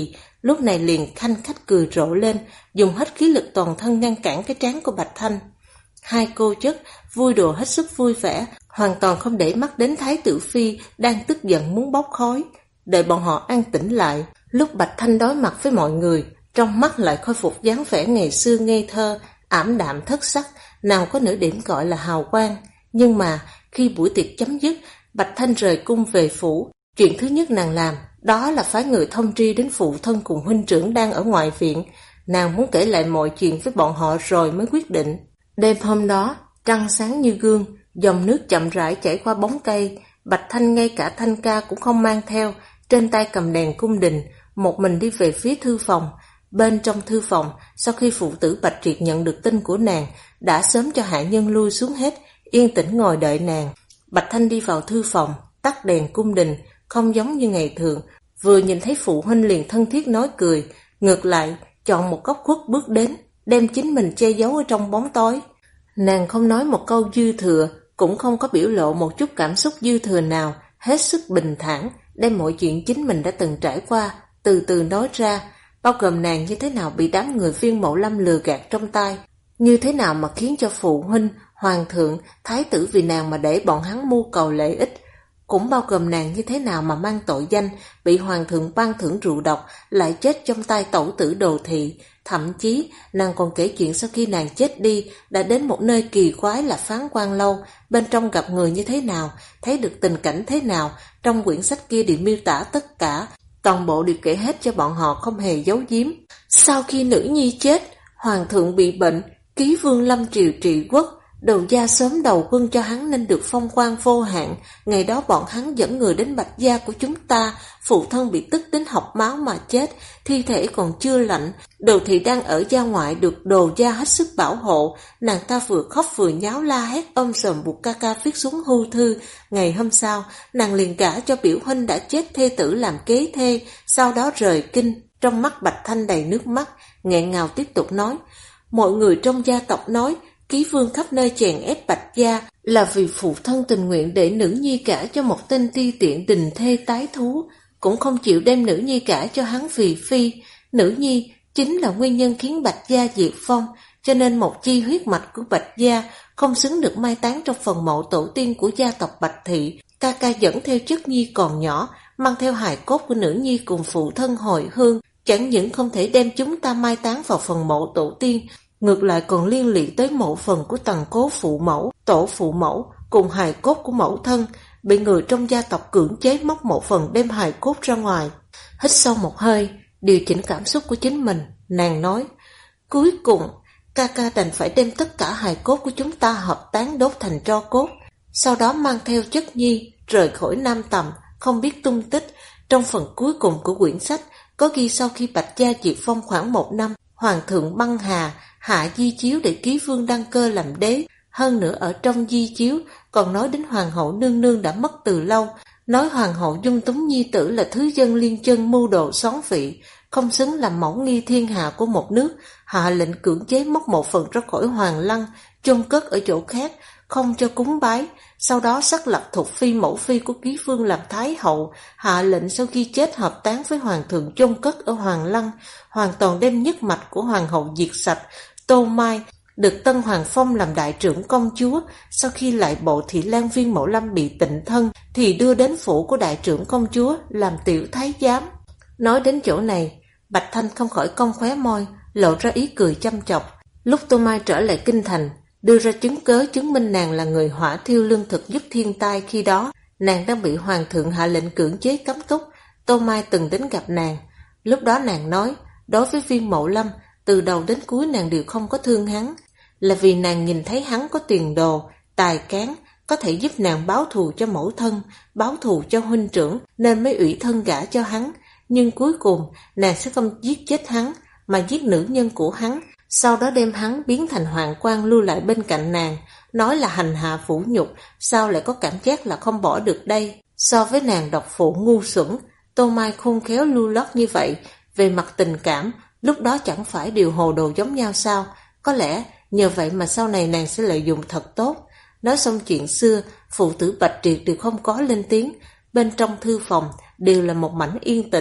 lúc này liền khanh khách cười rộ lên, dùng hết khí lực toàn thân ngăn cản cái trán của Bạch Thanh. Hai cô chất vui đùa hết sức vui vẻ, hoàn toàn không để mắt đến Thái tử Phi đang tức giận muốn bốc khói. Đợi bọn họ an tĩnh lại, lúc Bạch Thanh đối mặt với mọi người, trong mắt lại khôi phục dáng vẻ ngày xưa ngây thơ, ảm đạm thất sắc, nào có nửa điểm gọi là hào quang. Nhưng mà khi buổi tiệc chấm dứt, Bạch Thanh rời cung về phủ, chuyện thứ nhất nàng làm đó là phái người thông tri đến phụ thân cùng huynh trưởng đang ở ngoại viện. Nàng muốn kể lại mọi chuyện với bọn họ rồi mới quyết định. Đêm hôm đó, trăng sáng như gương, dòng nước chậm rãi chảy qua bóng cây. Bạch Thanh ngay cả thanh ca cũng không mang theo, trên tay cầm đèn cung đình, một mình đi về phía thư phòng. Bên trong thư phòng, sau khi phụ tử Bạch Triệt nhận được tin của nàng, đã sớm cho hạ nhân lui xuống hết, yên tĩnh ngồi đợi nàng. Bạch Thanh đi vào thư phòng, tắt đèn cung đình, không giống như ngày thường, vừa nhìn thấy phụ huynh liền thân thiết nói cười, ngược lại chọn một góc khuất bước đến, đem chính mình che giấu ở trong bóng tối. Nàng không nói một câu dư thừa, cũng không có biểu lộ một chút cảm xúc dư thừa nào, hết sức bình thản, đem mọi chuyện chính mình đã từng trải qua, từ từ nói ra, bao gồm nàng như thế nào bị đám người Viên Mậu Lâm lừa gạt trong tay, như thế nào mà khiến cho phụ huynh, hoàng thượng, thái tử vì nàng mà để bọn hắn mưu cầu lợi ích, cũng bao gồm nàng như thế nào mà mang tội danh, bị hoàng thượng ban thưởng rượu độc, lại chết trong tay tẩu tử Đồ Thị. Thậm chí, nàng còn kể chuyện sau khi nàng chết đi, đã đến một nơi kỳ quái là Phán Quan Lâu, bên trong gặp người như thế nào, thấy được tình cảnh thế nào, trong quyển sách kia đều miêu tả tất cả, toàn bộ đều kể hết cho bọn họ không hề giấu giếm. Sau khi nữ nhi chết, hoàng thượng bị bệnh, ký vương lâm triều trị quốc, Đầu gia sớm đầu quân cho hắn nên được phong quan vô hạn. Ngày đó bọn hắn dẫn người đến Bạch gia của chúng ta, phụ thân bị tức đến học máu mà chết, thi thể còn chưa lạnh. Đồ Thị đang ở gia ngoại được Đồ gia hết sức bảo hộ, nàng ta vừa khóc vừa nháo la hét ôm sòm buộc ca ca viết xuống hưu thư. Ngày hôm sau, nàng liền gả cho biểu huynh đã chết thê tử làm kế thê, sau đó rời kinh. Trong mắt Bạch Thanh đầy nước mắt, nghẹn ngào tiếp tục nói, mọi người trong gia tộc nói, Ký vương khắp nơi chèn ép Bạch gia là vì phụ thân tình nguyện để nữ nhi gả cho một tên ti tiện đình thê tái thú, cũng không chịu đem nữ nhi gả cho hắn vì phi. Nữ nhi chính là nguyên nhân khiến Bạch gia diệt vong, cho nên một chi huyết mạch của Bạch gia không xứng được mai táng trong phần mộ tổ tiên của gia tộc Bạch thị. Ca ca dẫn theo chất nhi còn nhỏ, mang theo hài cốt của nữ nhi cùng phụ thân hồi hương, chẳng những không thể đem chúng ta mai táng vào phần mộ tổ tiên, ngược lại còn liên lụy tới mộ phần của tầng cố phụ mẫu, tổ phụ mẫu cùng hài cốt của mẫu thân, bị người trong gia tộc cưỡng chế móc một phần đem hài cốt ra ngoài. Hít sâu một hơi, điều chỉnh cảm xúc của chính mình, nàng nói, cuối cùng ca ca đành phải đem tất cả hài cốt của chúng ta hợp tán đốt thành tro cốt, sau đó mang theo chất nhi rời khỏi Nam Tầm, không biết tung tích. Trong phần cuối cùng của quyển sách có ghi sau khi Bạch gia diệt vong khoảng 1 năm, hoàng thượng băng hà hạ di chiếu để Ký vương đăng cơ làm đế. Hơn nữa ở trong di chiếu còn nói đến hoàng hậu nương nương đã mất từ lâu, nói hoàng hậu dung túng nhi tử là thứ dân liên chân mưu đồ xón vị, không xứng làm mẫu nghi thiên hạ của một nước, hạ lệnh cưỡng chế móc một phần ra khỏi hoàng lăng, chôn cất ở chỗ khác, không cho cúng bái. Sau đó sắc lập Thục phi mẫu phi của Ký vương làm thái hậu, hạ lệnh sau khi chết hợp tán với hoàng thượng chôn cất ở hoàng lăng, hoàn toàn đem nhất mạch của hoàng hậu diệt sạch. Tô Mai được Tân Hoàng phong làm đại trưởng công chúa, sau khi lại bộ thị lang Viên Mậu Lâm bị tịnh thân thì đưa đến phủ của đại trưởng công chúa làm tiểu thái giám. Nói đến chỗ này, Bạch Thanh không khỏi cong khóe môi, lộ ra ý cười chăm chọc. Lúc Tô Mai trở lại kinh thành, đưa ra chứng cớ chứng minh nàng là người hỏa thiêu lương thực giúp thiên tai, khi đó nàng đang bị hoàng thượng hạ lệnh cưỡng chế cấm túc. Tô Mai từng đến gặp nàng, lúc đó nàng nói, đối với Viên Mậu Lâm, từ đầu đến cuối nàng đều không có thương hắn, là vì nàng nhìn thấy hắn có tiền đồ, tài cán, có thể giúp nàng báo thù cho mẫu thân, báo thù cho huynh trưởng, nên mới ủy thân gả cho hắn. Nhưng cuối cùng nàng sẽ không giết chết hắn, mà giết nữ nhân của hắn, sau đó đem hắn biến thành hoàng quan lưu lại bên cạnh nàng, nói là hành hạ vũ nhục. Sao lại có cảm giác là không bỏ được đây? So với nàng độc phụ ngu xuẩn, Tô Mai khôn khéo lưu lót như vậy, về mặt tình cảm lúc đó chẳng phải đều hồ đồ giống nhau sao? Có lẽ nhờ vậy mà sau này nàng sẽ lợi dụng thật tốt. Nói xong chuyện xưa, phụ tử Bạch Triệt đều không có lên tiếng. Bên trong thư phòng đều là một mảnh yên tĩnh.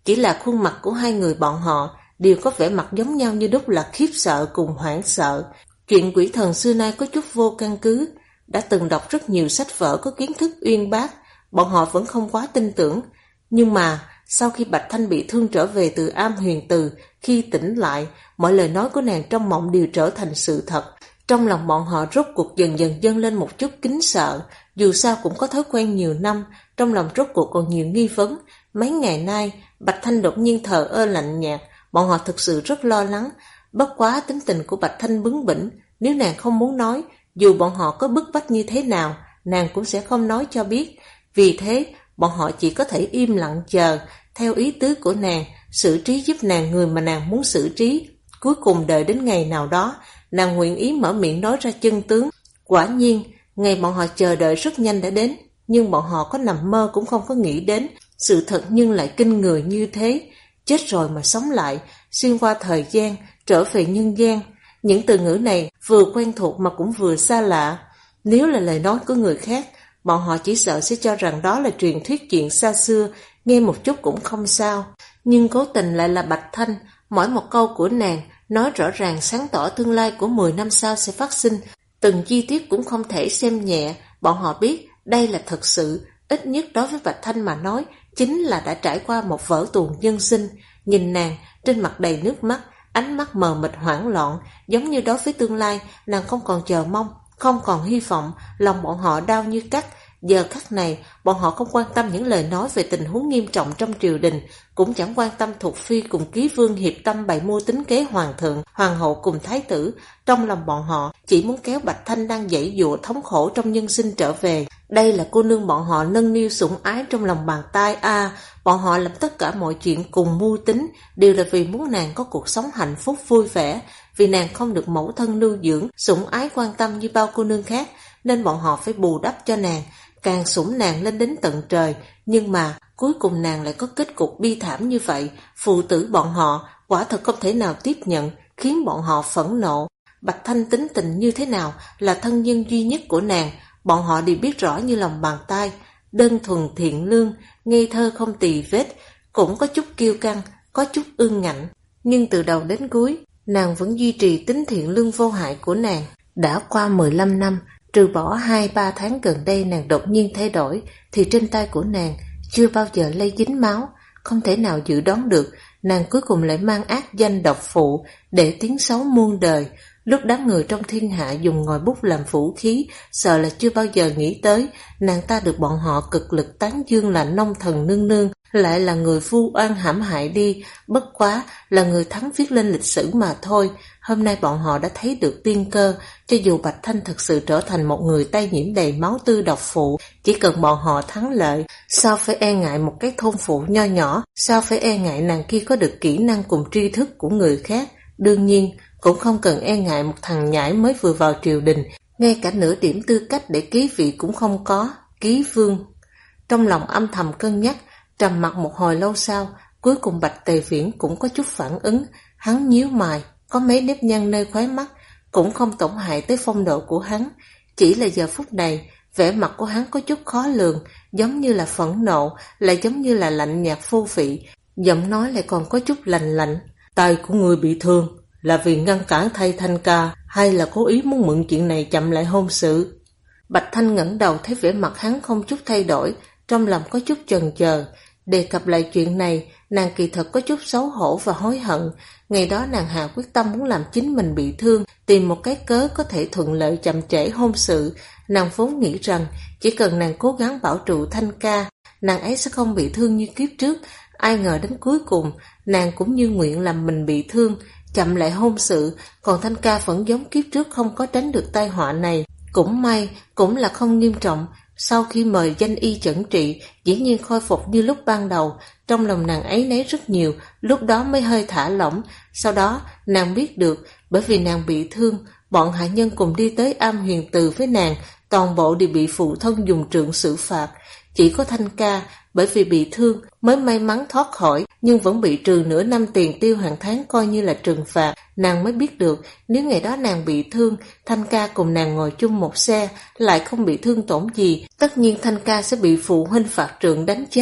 Chỉ là khuôn mặt của hai người bọn họ đều có vẻ mặt giống nhau như đúc là khiếp sợ cùng hoảng sợ. Chuyện quỷ thần xưa nay có chút vô căn cứ. Đã từng đọc rất nhiều sách vở có kiến thức uyên bác, bọn họ vẫn không quá tin tưởng. Nhưng mà sau khi Bạch Thanh bị thương trở về từ Am Huyền Từ, khi tỉnh lại, mọi lời nói của nàng trong mộng đều trở thành sự thật. Trong lòng bọn họ rốt cuộc dần dần dâng lên một chút kính sợ. Dù sao cũng có thói quen nhiều năm, trong lòng rốt cuộc còn nhiều nghi vấn. Mấy ngày nay Bạch Thanh đột nhiên thờ ơ lạnh nhạt, bọn họ thực sự rất lo lắng. Bất quá tính tình của Bạch Thanh bướng bỉnh, nếu nàng không muốn nói, dù bọn họ có bức bách như thế nào, nàng cũng sẽ không nói cho biết. Vì thế bọn họ chỉ có thể im lặng chờ, theo ý tứ của nàng, xử trí giúp nàng người mà nàng muốn xử trí. Cuối cùng đợi đến ngày nào đó, nàng nguyện ý mở miệng nói ra chân tướng. Quả nhiên, ngày bọn họ chờ đợi rất nhanh đã đến, nhưng bọn họ có nằm mơ cũng không có nghĩ đến, sự thật nhưng lại kinh người như thế. Chết rồi mà sống lại, xuyên qua thời gian, trở về nhân gian. Những từ ngữ này vừa quen thuộc mà cũng vừa xa lạ. Nếu là lời nói của người khác, bọn họ chỉ sợ sẽ cho rằng đó là truyền thuyết chuyện xa xưa, nghe một chút cũng không sao. Nhưng cố tình lại là Bạch Thanh, mỗi một câu của nàng nói rõ ràng sáng tỏ tương lai của 10 năm sau sẽ phát sinh, từng chi tiết cũng không thể xem nhẹ. Bọn họ biết đây là thật sự, ít nhất đối với Bạch Thanh mà nói, chính là đã trải qua một vở tuồng nhân sinh. Nhìn nàng, trên mặt đầy nước mắt, ánh mắt mờ mịt hoảng loạn, giống như đối với tương lai, nàng không còn chờ mong, không còn hy vọng, lòng bọn họ đau như cắt. Giờ khắc này, bọn họ không quan tâm những lời nói về tình huống nghiêm trọng trong triều đình, cũng chẳng quan tâm Thục Phi cùng Ký Vương hiệp tâm bày mưu tính kế hoàng thượng, hoàng hậu cùng thái tử. Trong lòng bọn họ chỉ muốn kéo Bạch Thanh đang giãy giụa thống khổ trong nhân sinh trở về. Đây là cô nương bọn họ nâng niu sủng ái trong lòng bàn tay bọn họ làm tất cả mọi chuyện cùng mưu tính, đều là vì muốn nàng có cuộc sống hạnh phúc vui vẻ. Vì nàng không được mẫu thân nuôi dưỡng, sủng ái quan tâm như bao cô nương khác, nên bọn họ phải bù đắp cho nàng, càng sủng nàng lên đến tận trời. Nhưng mà cuối cùng nàng lại có kết cục bi thảm như vậy. Phụ tử bọn họ quả thật không thể nào tiếp nhận, khiến bọn họ phẫn nộ. Bạch Thanh tính tình như thế nào, là thân nhân duy nhất của nàng, bọn họ đều biết rõ như lòng bàn tay. Đơn thuần thiện lương, ngây thơ không tì vết, cũng có chút kiêu căng, có chút ương ngạnh, nhưng từ đầu đến cuối nàng vẫn duy trì tính thiện lương vô hại của nàng. Đã qua 15 năm, trừ bỏ 2-3 tháng gần đây nàng đột nhiên thay đổi, thì trên tay của nàng chưa bao giờ lây dính máu. Không thể nào dự đoán được, nàng cuối cùng lại mang ác danh độc phụ, để tiếng xấu muôn đời. Lúc đám người trong thiên hạ dùng ngòi bút làm vũ khí, sợ là chưa bao giờ nghĩ tới, nàng ta được bọn họ cực lực tán dương là nông thần nương nương, lại là người vu oan hãm hại đi, bất quá là người thắng viết lên lịch sử mà thôi. Hôm nay bọn họ đã thấy được tiên cơ, cho dù Bạch Thanh thực sự trở thành một người tay nhiễm đầy máu tươi độc phụ, chỉ cần bọn họ thắng lợi, sao phải e ngại một cái thôn phụ nho nhỏ, sao phải e ngại nàng kia có được kỹ năng cùng tri thức của người khác. Đương nhiên, cũng không cần e ngại một thằng nhãi mới vừa vào triều đình, ngay cả nửa điểm tư cách để ký vị cũng không có, Ký Vương. Trong lòng âm thầm cân nhắc, trầm mặc một hồi lâu sau, cuối cùng Bạch Tề Viễn cũng có chút phản ứng. Hắn nhíu mày, có mấy nếp nhăn nơi khóe mắt, cũng không tổn hại tới phong độ của hắn. Chỉ là giờ phút này, vẻ mặt của hắn có chút khó lường, giống như là phẫn nộ, lại giống như là lạnh nhạt vô vị, giọng nói lại còn có chút lạnh lạnh. Tay của người bị thương là vì ngăn cản thay Thanh ca, hay là cố ý muốn mượn chuyện này chậm lại hôn sự? Bạch Thanh ngẩng đầu thấy vẻ mặt hắn không chút thay đổi, trong lòng có chút chần chờ. Đề cập lại chuyện này, nàng kỳ thật có chút xấu hổ và hối hận. Ngày đó nàng hạ quyết tâm muốn làm chính mình bị thương, tìm một cái cớ có thể thuận lợi chậm trễ hôn sự. Nàng vốn nghĩ rằng chỉ cần nàng cố gắng bảo trụ Thanh ca, nàng ấy sẽ không bị thương như kiếp trước. Ai ngờ đến cuối cùng, nàng cũng như nguyện làm mình bị thương, chậm lại hôn sự, còn Thanh ca vẫn giống kiếp trước không có tránh được tai họa này. Cũng may, cũng là không nghiêm trọng. Sau khi mời danh y chẩn trị, dĩ nhiên khôi phục như lúc ban đầu. Trong lòng nàng áy náy rất nhiều, lúc đó mới hơi thả lỏng. Sau đó nàng biết được, bởi vì nàng bị thương, bọn hạ nhân cùng đi tới Am Huyền Từ với nàng, toàn bộ đều bị phụ thân dùng trượng xử phạt. Chỉ có Thanh ca bởi vì bị thương mới may mắn thoát khỏi, nhưng vẫn bị trừ nửa năm tiền tiêu hàng tháng coi như là trừng phạt. Nàng mới biết được, nếu ngày đó nàng bị thương, Thanh ca cùng nàng ngồi chung một xe, lại không bị thương tổn gì, tất nhiên Thanh ca sẽ bị phụ huynh phạt trượng đánh chết.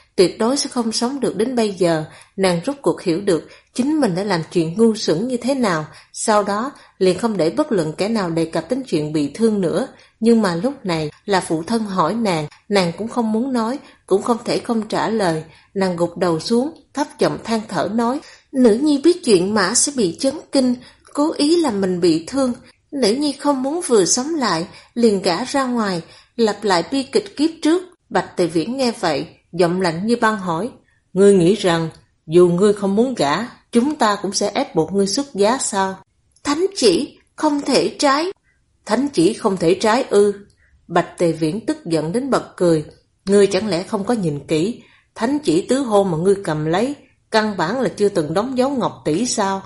tuyệt đối sẽ không sống được đến bây giờ. Nàng rốt cuộc hiểu được chính mình đã làm chuyện ngu xuẩn như thế nào, sau đó liền không để bất luận kẻ nào đề cập đến chuyện bị thương nữa. Nhưng mà lúc này là phụ thân hỏi nàng cũng không muốn nói, cũng không thể không trả lời. Nàng gục đầu xuống, thấp giọng than thở nói, nữ nhi biết chuyện Mã sẽ bị chấn kinh, cố ý làm mình bị thương. Nữ nhi không muốn vừa sống lại, liền gả ra ngoài, lặp lại bi kịch kiếp trước. Bạch Tề Viễn nghe vậy, giọng lạnh như băng hỏi, ngươi nghĩ rằng dù ngươi không muốn gả, chúng ta cũng sẽ ép buộc ngươi xuất giá sao? Thánh chỉ không thể trái. Thánh chỉ không thể trái ư? Bạch Tề Viễn tức giận đến bật cười. Ngươi chẳng lẽ không có nhìn kỹ, thánh chỉ tứ hôn mà ngươi cầm lấy, căn bản là chưa từng đóng dấu ngọc tỷ sao?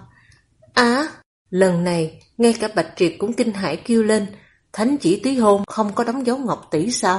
Lần này, ngay cả Bạch Triệt cũng kinh hãi kêu lên, thánh chỉ tứ hôn không có đóng dấu ngọc tỷ sao?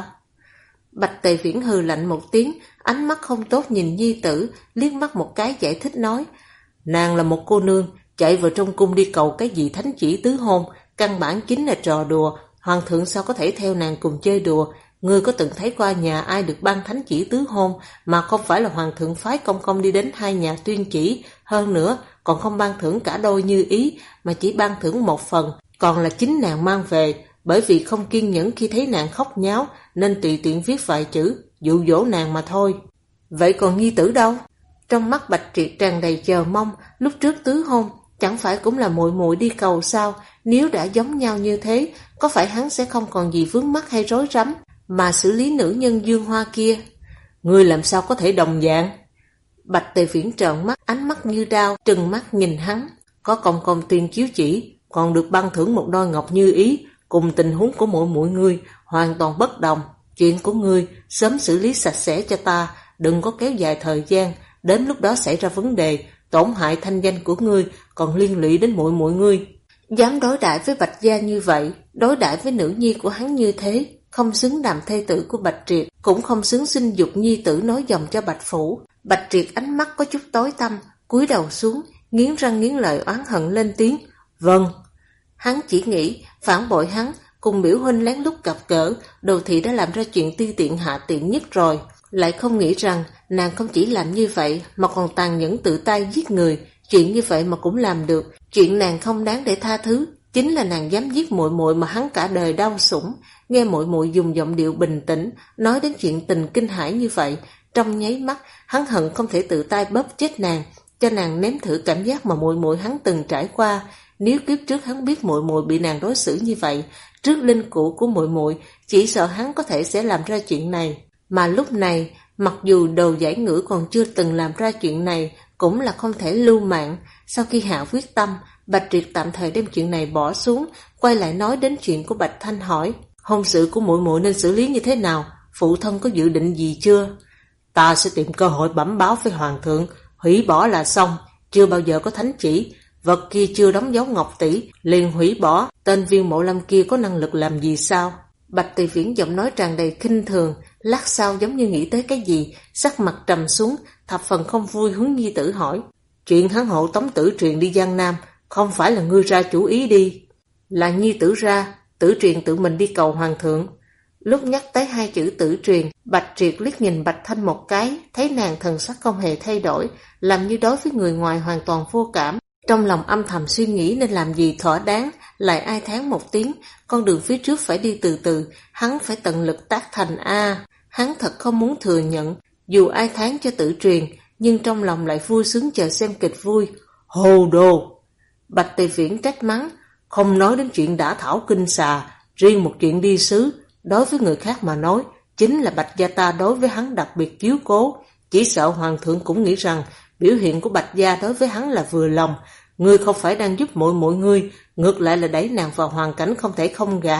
Bạch Tề Viễn hừ lạnh một tiếng, ánh mắt không tốt nhìn nhi tử, liếc mắt một cái giải thích nói, nàng là một cô nương, chạy vào trong cung đi cầu cái gì thánh chỉ tứ hôn, căn bản chính là trò đùa, hoàng thượng sao có thể theo nàng cùng chơi đùa? Ngươi có từng thấy qua nhà ai được ban thánh chỉ tứ hôn mà không phải là hoàng thượng phái công công đi đến hai nhà tuyên chỉ, hơn nữa còn không ban thưởng cả đôi như ý, mà chỉ ban thưởng một phần, còn là chính nàng mang về, bởi vì không kiên nhẫn khi thấy nàng khóc nháo nên tùy tiện viết vài chữ dụ dỗ nàng mà thôi. Vậy còn nhi tử đâu? Trong mắt Bạch Triệt tràn đầy chờ mong, lúc trước tứ hôn chẳng phải cũng là muội muội đi cầu sao? Nếu đã giống nhau như thế, có phải hắn sẽ không còn gì vướng mắc hay rối rắm mà xử lý nữ nhân Dương Hoa kia? Ngươi làm sao có thể đồng dạng? Bạch Tề Viễn trợn mắt, ánh mắt như đao, trừng mắt nhìn hắn. Có công công tuyên chiếu chỉ, còn được ban thưởng một đôi ngọc như ý, cùng tình huống của muội muội ngươi hoàn toàn bất đồng. Chuyện của ngươi sớm xử lý sạch sẽ cho ta, đừng có kéo dài thời gian, đến lúc đó xảy ra vấn đề, tổn hại thanh danh của ngươi, còn liên lụy đến muội muội ngươi. Dám đối đãi với Bạch gia như vậy, đối đãi với nữ nhi của hắn như thế, không xứng làm thê tử của Bạch Triệt, cũng không xứng sinh dục nhi tử nối dòng cho Bạch phủ. Bạch Triệt ánh mắt có chút tối tăm, cúi đầu xuống, nghiến răng nghiến lợi oán hận lên tiếng, vâng. Hắn chỉ nghĩ phản bội hắn, cùng biểu huynh lén lút gặp gỡ, đồ thị đã làm ra chuyện ti tiện hạ tiện nhất rồi, lại không nghĩ rằng nàng không chỉ làm như vậy mà còn tàn nhẫn tự tay giết người, chuyện như vậy mà cũng làm được. Chuyện nàng không đáng để tha thứ chính là nàng dám giết muội muội mà hắn cả đời đau sủng. Nghe muội muội dùng giọng điệu bình tĩnh nói đến chuyện tình kinh hãi như vậy, trong nháy mắt hắn hận không thể tự tay bóp chết nàng, cho nàng nếm thử cảm giác mà muội muội hắn từng trải qua. Nếu kiếp trước hắn biết muội muội bị nàng đối xử như vậy, trước linh cữu của muội muội, chỉ sợ hắn có thể sẽ làm ra chuyện này. Mà lúc này, mặc dù Đồ Giải Ngữ còn chưa từng làm ra chuyện này, cũng là không thể lưu mạng. Sau khi hạ quyết tâm, Bạch Triệt tạm thời đem chuyện này bỏ xuống, quay lại nói đến chuyện của Bạch Thanh, hỏi, hôn sự của muội muội nên xử lý như thế nào? Phụ thân có dự định gì chưa? Ta sẽ tìm cơ hội bẩm báo với hoàng thượng, hủy bỏ là xong, chưa bao giờ có thánh chỉ. Vật kia chưa đóng dấu ngọc tỷ, liền hủy bỏ, tên Viên Mộ Lâm kia có năng lực làm gì sao? Bạch Tề Viễn giọng nói tràn đầy khinh thường, lát sau giống như nghĩ tới cái gì, sắc mặt trầm xuống, thập phần không vui hướng nhi tử hỏi, chuyện hắn hộ Tống Tử Truyền đi Giang Nam, không phải là ngươi ra chủ ý đi? Là nhi tử ra, Tử Truyền tự mình đi cầu hoàng thượng. Lúc nhắc tới hai chữ Tử Truyền, Bạch Triệt liếc nhìn Bạch Thanh một cái, thấy nàng thần sắc không hề thay đổi, làm như đối với người ngoài hoàn toàn vô cảm. Trong lòng âm thầm suy nghĩ nên làm gì thỏa đáng, lại ai thán một tiếng, con đường phía trước phải đi từ từ, hắn phải tận lực tác thành a. Hắn thật không muốn thừa nhận, dù ai thán cho Tử Truyền, nhưng trong lòng lại vui sướng chờ xem kịch vui. Hồ đồ! Bạch Tề Viễn trách mắng, không nói đến chuyện đã thảo kinh xà, riêng một chuyện đi sứ, đối với người khác mà nói, chính là Bạch gia ta đối với hắn đặc biệt chiếu cố, chỉ sợ hoàng thượng cũng nghĩ rằng biểu hiện của Bạch gia đối với hắn là vừa lòng. Ngươi không phải đang giúp muội muội ngươi, ngược lại là đẩy nàng vào hoàn cảnh không thể không gả.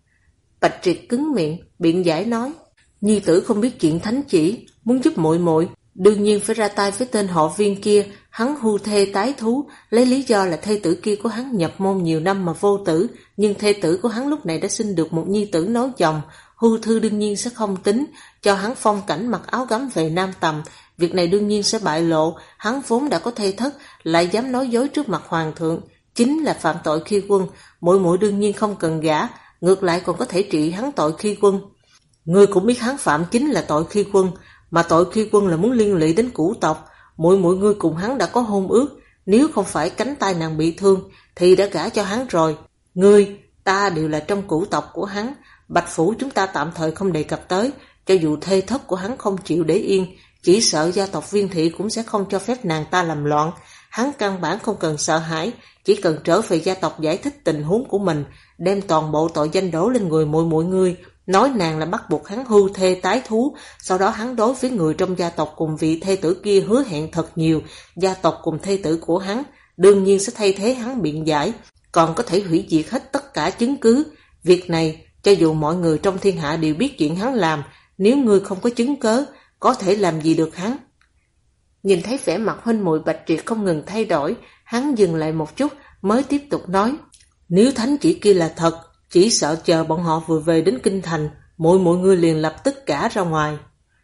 Bạch Triệt cứng miệng, biện giải nói, nhi tử không biết chuyện thánh chỉ, muốn giúp muội muội, đương nhiên phải ra tay với tên họ Viên kia. Hắn hưu thê tái thú, lấy lý do là thê tử kia của hắn nhập môn nhiều năm mà vô tử, nhưng thê tử của hắn lúc này đã sinh được một nhi tử nối dòng. Hưu thư đương nhiên sẽ không tính, cho hắn phong cảnh mặc áo gấm về Nam Tầm. Việc này đương nhiên sẽ bại lộ, hắn vốn đã có thê thất, lại dám nói dối trước mặt hoàng thượng, chính là phạm tội khi quân. Muội muội đương nhiên không cần gả, ngược lại còn có thể trị hắn tội khi quân. Ngươi cũng biết hắn phạm chính là tội khi quân, Mà tội khi quân là muốn liên lụy đến cửu tộc. Mỗi ngươi cùng hắn đã có hôn ước, nếu không phải cánh tay nàng bị thương thì đã gả cho hắn rồi. Ngươi, ta đều là trong cửu tộc của hắn. Bạch Phủ chúng ta tạm thời không đề cập tới. Cho dù thê thất của hắn không chịu để yên, chỉ sợ gia tộc Viên Thị cũng sẽ không cho phép nàng ta làm loạn. Hắn căn bản không cần sợ hãi, chỉ cần trở về gia tộc giải thích tình huống của mình, đem toàn bộ tội danh đổ lên người mọi người, nói nàng là bắt buộc hắn hưu thê tái thú. Sau đó hắn đối với người trong gia tộc cùng vị thê tử kia hứa hẹn thật nhiều. Gia tộc cùng thê tử của hắn đương nhiên sẽ thay thế hắn biện giải, còn có thể hủy diệt hết tất cả chứng cứ. Việc này cho dù mọi người trong thiên hạ đều biết chuyện hắn làm, nếu ngươi không có chứng cớ, có thể làm gì được hắn? Nhìn thấy vẻ mặt huynh muội Bạch Triệt không ngừng thay đổi, hắn dừng lại một chút mới tiếp tục nói: nếu thánh chỉ kia là thật, chỉ sợ chờ bọn họ vừa về đến kinh thành, mọi người liền lập tức gả ra ngoài.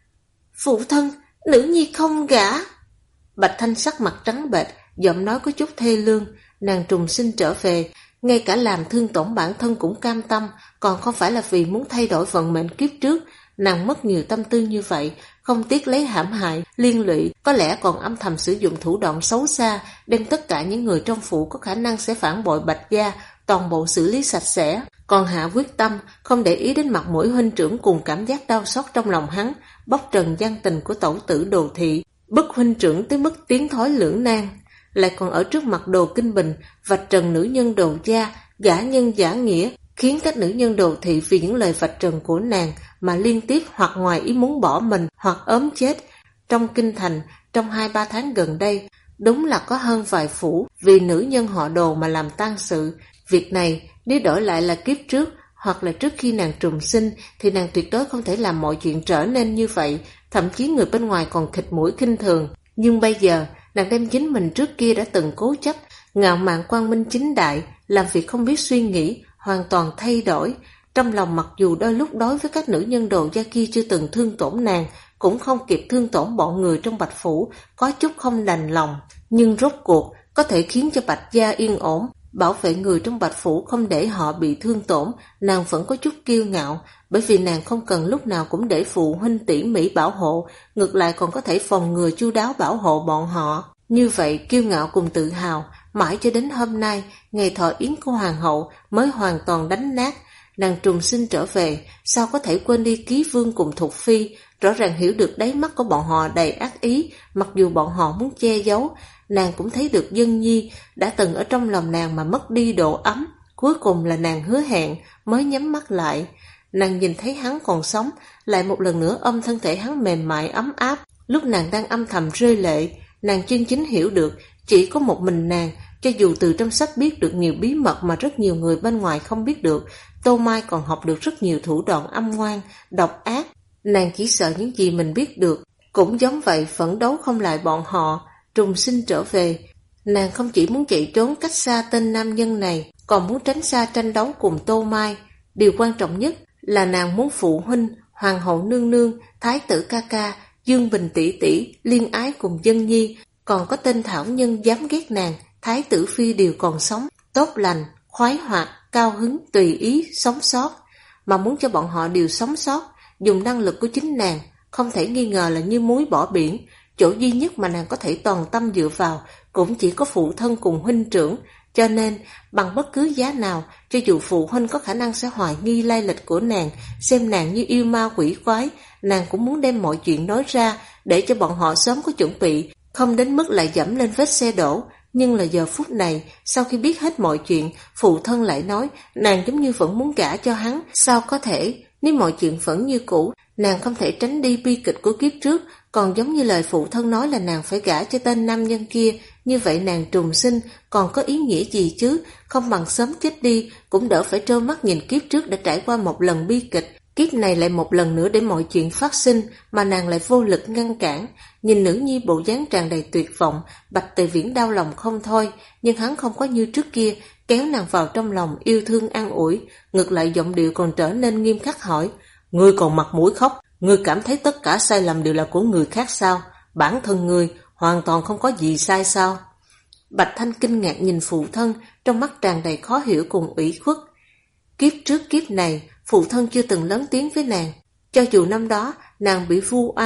Phụ thân, nữ nhi không gả. Bạch Thanh sắc mặt trắng bệch, giọng nói có chút thê lương. Nàng trùng sinh trở về, ngay cả làm thương tổn bản thân cũng cam tâm, còn không phải là vì muốn thay đổi vận mệnh kiếp trước. Nàng mất nhiều tâm tư như vậy, không tiếc lấy hãm hại, liên lụy, có lẽ còn âm thầm sử dụng thủ đoạn xấu xa, đem tất cả những người trong phủ có khả năng sẽ phản bội Bạch gia, toàn bộ xử lý sạch sẽ. Còn hạ quyết tâm, không để ý đến mặt mũi huynh trưởng cùng cảm giác đau xót trong lòng hắn, bóc trần gian tình của tẩu tử Đồ Thị, bức huynh trưởng tới mức tiến thối lưỡng nan. Lại còn ở trước mặt Đồ Kinh Bình, vạch trần nữ nhân Đồ gia, giả nhân giả nghĩa, khiến các nữ nhân Đồ Thị vì những lời vạch trần của nàng mà liên tiếp hoặc ngoài ý muốn bỏ mình hoặc ốm chết. Trong kinh thành, trong 2-3 tháng gần đây, đúng là có hơn vài phủ vì nữ nhân họ Đồ mà làm tang sự. Việc này nếu đổi lại là kiếp trước hoặc là trước khi nàng trùng sinh thì nàng tuyệt đối không thể làm mọi chuyện trở nên như vậy, thậm chí người bên ngoài còn khịt mũi khinh thường. Nhưng bây giờ nàng đem chính mình trước kia đã từng cố chấp, ngạo mạn quang minh chính đại, làm việc không biết suy nghĩ, hoàn toàn thay đổi. Trong lòng mặc dù đôi lúc đối với các nữ nhân Đồ gia kia chưa từng thương tổn nàng, cũng không kịp thương tổn bọn người trong Bạch Phủ, có chút không đành lòng. Nhưng rốt cuộc có thể khiến cho Bạch gia yên ổn, bảo vệ người trong Bạch Phủ không để họ bị thương tổn, nàng vẫn có chút kiêu ngạo, bởi vì nàng không cần lúc nào cũng để phụ huynh tỉ mỉ bảo hộ, ngược lại còn có thể phòng ngừa chu đáo bảo hộ bọn họ. Như vậy kiêu ngạo cùng tự hào, mãi cho đến hôm nay, ngày thọ yến của hoàng hậu mới hoàn toàn đánh nát. Nàng trùng sinh trở về, sao có thể quên đi Ký Vương cùng Thục Phi, rõ ràng hiểu được đáy mắt của bọn họ đầy ác ý, mặc dù bọn họ muốn che giấu. Nàng cũng thấy được Dân Nhi đã từng ở trong lòng nàng mà mất đi độ ấm, cuối cùng là nàng hứa hẹn mới nhắm mắt lại. Nàng nhìn thấy hắn còn sống, lại một lần nữa ôm thân thể hắn mềm mại ấm áp. Lúc nàng đang âm thầm rơi lệ, nàng chân chính hiểu được chỉ có một mình nàng, cho dù từ trong sách biết được nhiều bí mật mà rất nhiều người bên ngoài không biết được, Tô Mai còn học được rất nhiều thủ đoạn âm ngoan, độc ác. Nàng chỉ sợ những gì mình biết được, cũng giống vậy phẫn đấu không lại bọn họ. Trùng sinh trở về, nàng không chỉ muốn chạy trốn cách xa tên nam nhân này, còn muốn tránh xa tranh đấu cùng Tô Mai. Điều quan trọng nhất là nàng muốn phụ huynh, hoàng hậu nương nương, thái tử ca ca, Dương Bình tỷ tỷ liên ái cùng Dân Nhi, còn có tên thảo nhân dám ghét nàng, thái tử phi đều còn sống, tốt lành, khoái hoạt, cao hứng, tùy ý, sống sót. Mà muốn cho bọn họ đều sống sót, dùng năng lực của chính nàng, không thể nghi ngờ là như muối bỏ biển. Chỗ duy nhất mà nàng có thể toàn tâm dựa vào cũng chỉ có phụ thân cùng huynh trưởng, cho nên bằng bất cứ giá nào, cho dù phụ huynh có khả năng sẽ hoài nghi lai lịch của nàng, xem nàng như yêu ma quỷ quái, nàng cũng muốn đem mọi chuyện nói ra để cho bọn họ sớm có chuẩn bị, không đến mức lại dẫm lên vết xe đổ. Nhưng là giờ phút này, sau khi biết hết mọi chuyện, phụ thân lại nói nàng giống như vẫn muốn gả cho hắn. Sao có thể? Nếu mọi chuyện vẫn như cũ, nàng không thể tránh đi bi kịch của kiếp trước, còn giống như lời phụ thân nói là nàng phải gả cho tên nam nhân kia, như vậy nàng trùng sinh còn có ý nghĩa gì chứ? Không bằng sớm chết đi, cũng đỡ phải trơ mắt nhìn kiếp trước đã trải qua một lần bi kịch, kiếp này lại một lần nữa để mọi chuyện phát sinh, mà nàng lại vô lực ngăn cản. Nhìn nữ nhi bộ dáng tràn đầy tuyệt vọng, Bạch Tề Viễn đau lòng không thôi, nhưng hắn không có như trước kia kéo nàng vào trong lòng yêu thương an ủi, ngược lại giọng điệu còn trở nên nghiêm khắc hỏi: ngươi còn mặt mũi khóc? Ngươi cảm thấy tất cả sai lầm đều là của người khác sao? Bản thân ngươi hoàn toàn không có gì sai sao? Bạch Thanh kinh ngạc nhìn phụ thân, trong mắt tràn đầy khó hiểu cùng ủy khuất. Kiếp trước kiếp này, phụ thân chưa từng lớn tiếng với nàng. Cho dù năm đó nàng bị vu oan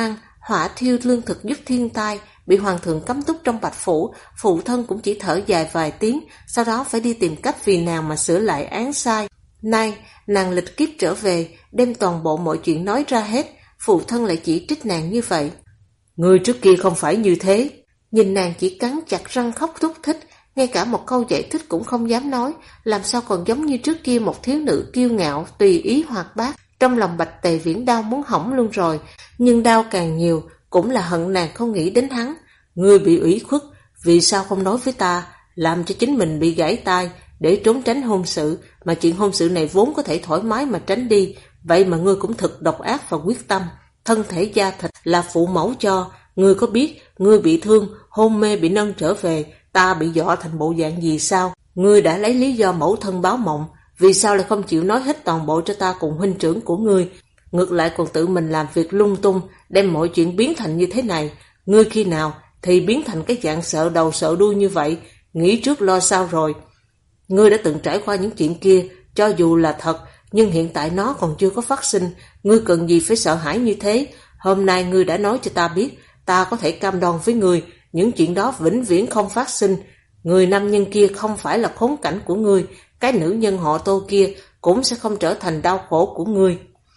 hỏa thiêu lương thực giúp thiên tai, bị hoàng thượng cấm túc trong Bạch Phủ, phụ thân cũng chỉ thở dài vài tiếng, sau đó phải đi tìm cách vì nàng mà sửa lại án sai. Nay, nàng lịch kiếp trở về, đem toàn bộ mọi chuyện nói ra hết, phụ thân lại chỉ trích nàng như vậy. Ngươi trước kia không phải như thế. Nhìn nàng chỉ cắn chặt răng khóc thúc thích, ngay cả một câu giải thích cũng không dám nói, làm sao còn giống như trước kia một thiếu nữ kiêu ngạo, tùy ý hoạt bát. Trong lòng Bạch Tề Viễn đau muốn hỏng luôn rồi, nhưng đau càng nhiều, cũng là hận nàng không nghĩ đến hắn. Ngươi bị ủy khuất, vì sao không nói với ta, làm cho chính mình bị gãy tai, để trốn tránh hôn sự, mà chuyện hôn sự này vốn có thể thoải mái mà tránh đi, vậy mà ngươi cũng thật độc ác và quyết tâm. Thân thể da thịt là phụ mẫu cho, ngươi có biết, ngươi bị thương, hôn mê bị nâng trở về, ta bị dọa thành bộ dạng gì sao? Ngươi đã lấy lý do mẫu thân báo mộng, vì sao lại không chịu nói hết toàn bộ cho ta cùng huynh trưởng của ngươi? Ngược lại còn tự mình làm việc lung tung, đem mọi chuyện biến thành như thế này. Ngươi khi nào thì biến thành cái dạng sợ đầu sợ đuôi như vậy, nghĩ trước lo sau rồi. Ngươi đã từng trải qua những chuyện kia, cho dù là thật, nhưng hiện tại nó còn chưa có phát sinh, ngươi cần gì phải sợ hãi như thế? Hôm nay ngươi đã nói cho ta biết, ta có thể cam đoan với ngươi, những chuyện đó vĩnh viễn không phát sinh. Người nam nhân kia không phải là khốn cảnh của ngươi, cái nữ nhân họ Tô kia cũng sẽ không trở thành đau khổ của ngươi.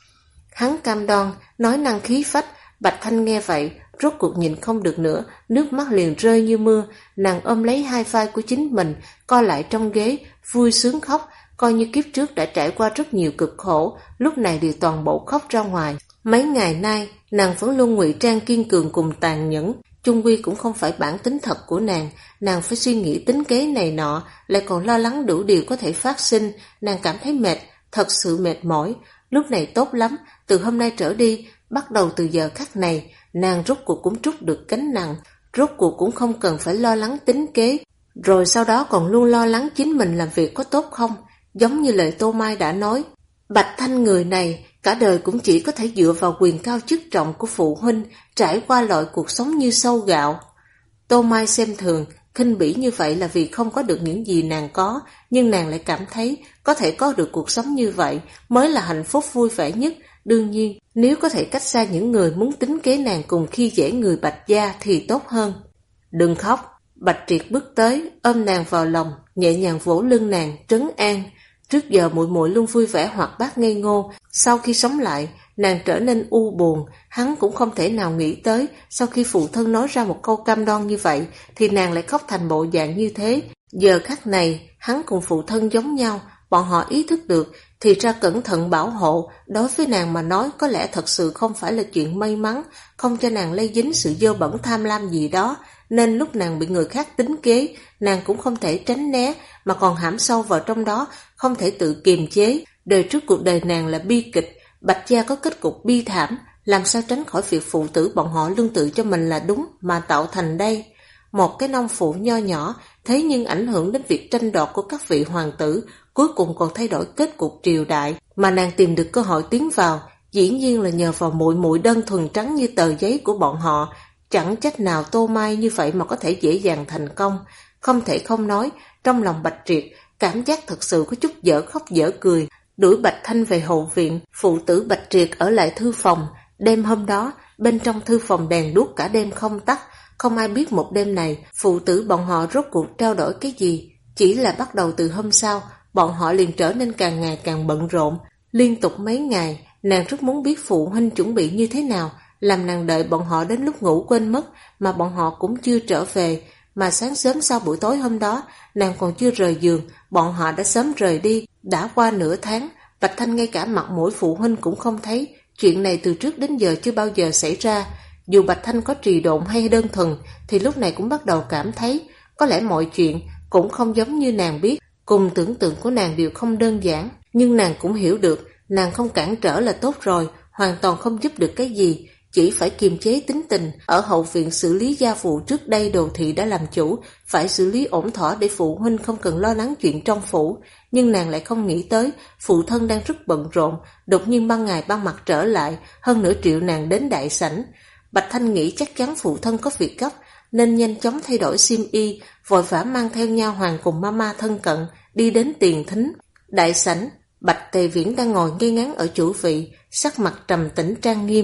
Hắn cam đoan, nói năng khí phách. Bạch Thanh nghe vậy, rốt cuộc nhìn không được nữa, nước mắt liền rơi như mưa. Nàng ôm lấy hai vai của chính mình, co lại trong ghế, vui sướng khóc, coi như kiếp trước đã trải qua rất nhiều cực khổ, lúc này đều toàn bộ khóc ra ngoài. Mấy ngày nay, nàng vẫn luôn ngụy trang kiên cường cùng tàn nhẫn, chung quy cũng không phải bản tính thật của nàng. Nàng phải suy nghĩ tính kế này nọ, lại còn lo lắng đủ điều có thể phát sinh. Nàng cảm thấy mệt, thật sự mệt mỏi. Lúc này tốt lắm, từ hôm nay trở đi, bắt đầu từ giờ khắc này, nàng rốt cuộc cũng trút được gánh nặng, rốt cuộc cũng không cần phải lo lắng tính kế, rồi sau đó còn luôn lo lắng chính mình làm việc có tốt không. Giống như lời Tô Mai đã nói, Bạch Thanh người này cả đời cũng chỉ có thể dựa vào quyền cao chức trọng của phụ huynh, trải qua loại cuộc sống như sâu gạo. Tô Mai xem thường, khinh bỉ như vậy là vì không có được những gì nàng có, nhưng nàng lại cảm thấy có thể có được cuộc sống như vậy mới là hạnh phúc vui vẻ nhất. Đương nhiên, nếu có thể cách xa những người muốn tính kế nàng cùng khi dễ người Bạch gia thì tốt hơn. Đừng khóc. Bạch Triệt bước tới, ôm nàng vào lòng, nhẹ nhàng vỗ lưng nàng, trấn an. Trước giờ muội muội luôn vui vẻ hoạt bát ngây ngô, sau khi sống lại, nàng trở nên u buồn. Hắn cũng không thể nào nghĩ tới, sau khi phụ thân nói ra một câu cam đoan như vậy, thì nàng lại khóc thành bộ dạng như thế. Giờ khắc này, hắn cùng phụ thân giống nhau, bọn họ ý thức được, thì ra cẩn thận bảo hộ, đối với nàng mà nói có lẽ thật sự không phải là chuyện may mắn, không cho nàng lây dính sự dơ bẩn tham lam gì đó. Nên lúc nàng bị người khác tính kế, nàng cũng không thể tránh né, mà còn hãm sâu vào trong đó, không thể tự kiềm chế. Đời trước cuộc đời nàng là bi kịch, Bạch gia có kết cục bi thảm, làm sao tránh khỏi việc phụ tử bọn họ lương tự cho mình là đúng mà tạo thành đây. Một cái nông phụ nho nhỏ, thế nhưng ảnh hưởng đến việc tranh đoạt của các vị hoàng tử, cuối cùng còn thay đổi kết cục triều đại, mà nàng tìm được cơ hội tiến vào, dĩ nhiên là nhờ vào muội muội đơn thuần trắng như tờ giấy của bọn họ. Chẳng trách nào Tô Mai như vậy mà có thể dễ dàng thành công. Không thể không nói, trong lòng Bạch Triệt, cảm giác thật sự có chút dở khóc dở cười. Đuổi Bạch Thanh về hậu viện, phụ tử Bạch Triệt ở lại thư phòng. Đêm hôm đó, bên trong thư phòng đèn đuốc cả đêm không tắt. Không ai biết một đêm này, phụ tử bọn họ rốt cuộc trao đổi cái gì. Chỉ là bắt đầu từ hôm sau, bọn họ liền trở nên càng ngày càng bận rộn. Liên tục mấy ngày, nàng rất muốn biết phụ huynh chuẩn bị như thế nào, làm nàng đợi bọn họ đến lúc ngủ quên mất, mà bọn họ cũng chưa trở về. Mà sáng sớm sau buổi tối hôm đó, nàng còn chưa rời giường, bọn họ đã sớm rời đi. Đã qua nửa tháng, Bạch Thanh ngay cả mặt mũi phụ huynh cũng không thấy. Chuyện này từ trước đến giờ chưa bao giờ xảy ra. Dù Bạch Thanh có trì độn hay đơn thuần, thì lúc này cũng bắt đầu cảm thấy có lẽ mọi chuyện cũng không giống như nàng biết, cùng tưởng tượng của nàng đều không đơn giản. Nhưng nàng cũng hiểu được, nàng không cản trở là tốt rồi, hoàn toàn không giúp được cái gì, chỉ phải kiềm chế tính tình. Ở hậu viện xử lý gia vụ trước đây Đồ Thị đã làm chủ, phải xử lý ổn thỏa để phụ huynh không cần lo lắng chuyện trong phủ. Nhưng nàng lại không nghĩ tới, phụ thân đang rất bận rộn, đột nhiên ban ngày ban mặt trở lại, hơn nữa triệu nàng đến đại sảnh. Bạch Thanh nghĩ chắc chắn phụ thân có việc gấp, nên nhanh chóng thay đổi xiêm y, vội vã mang theo nha hoàn cùng mama thân cận, đi đến tiền thính. Đại sảnh, Bạch Tề Viễn đang ngồi ngay ngắn ở chủ vị, sắc mặt trầm tĩnh trang nghiêm.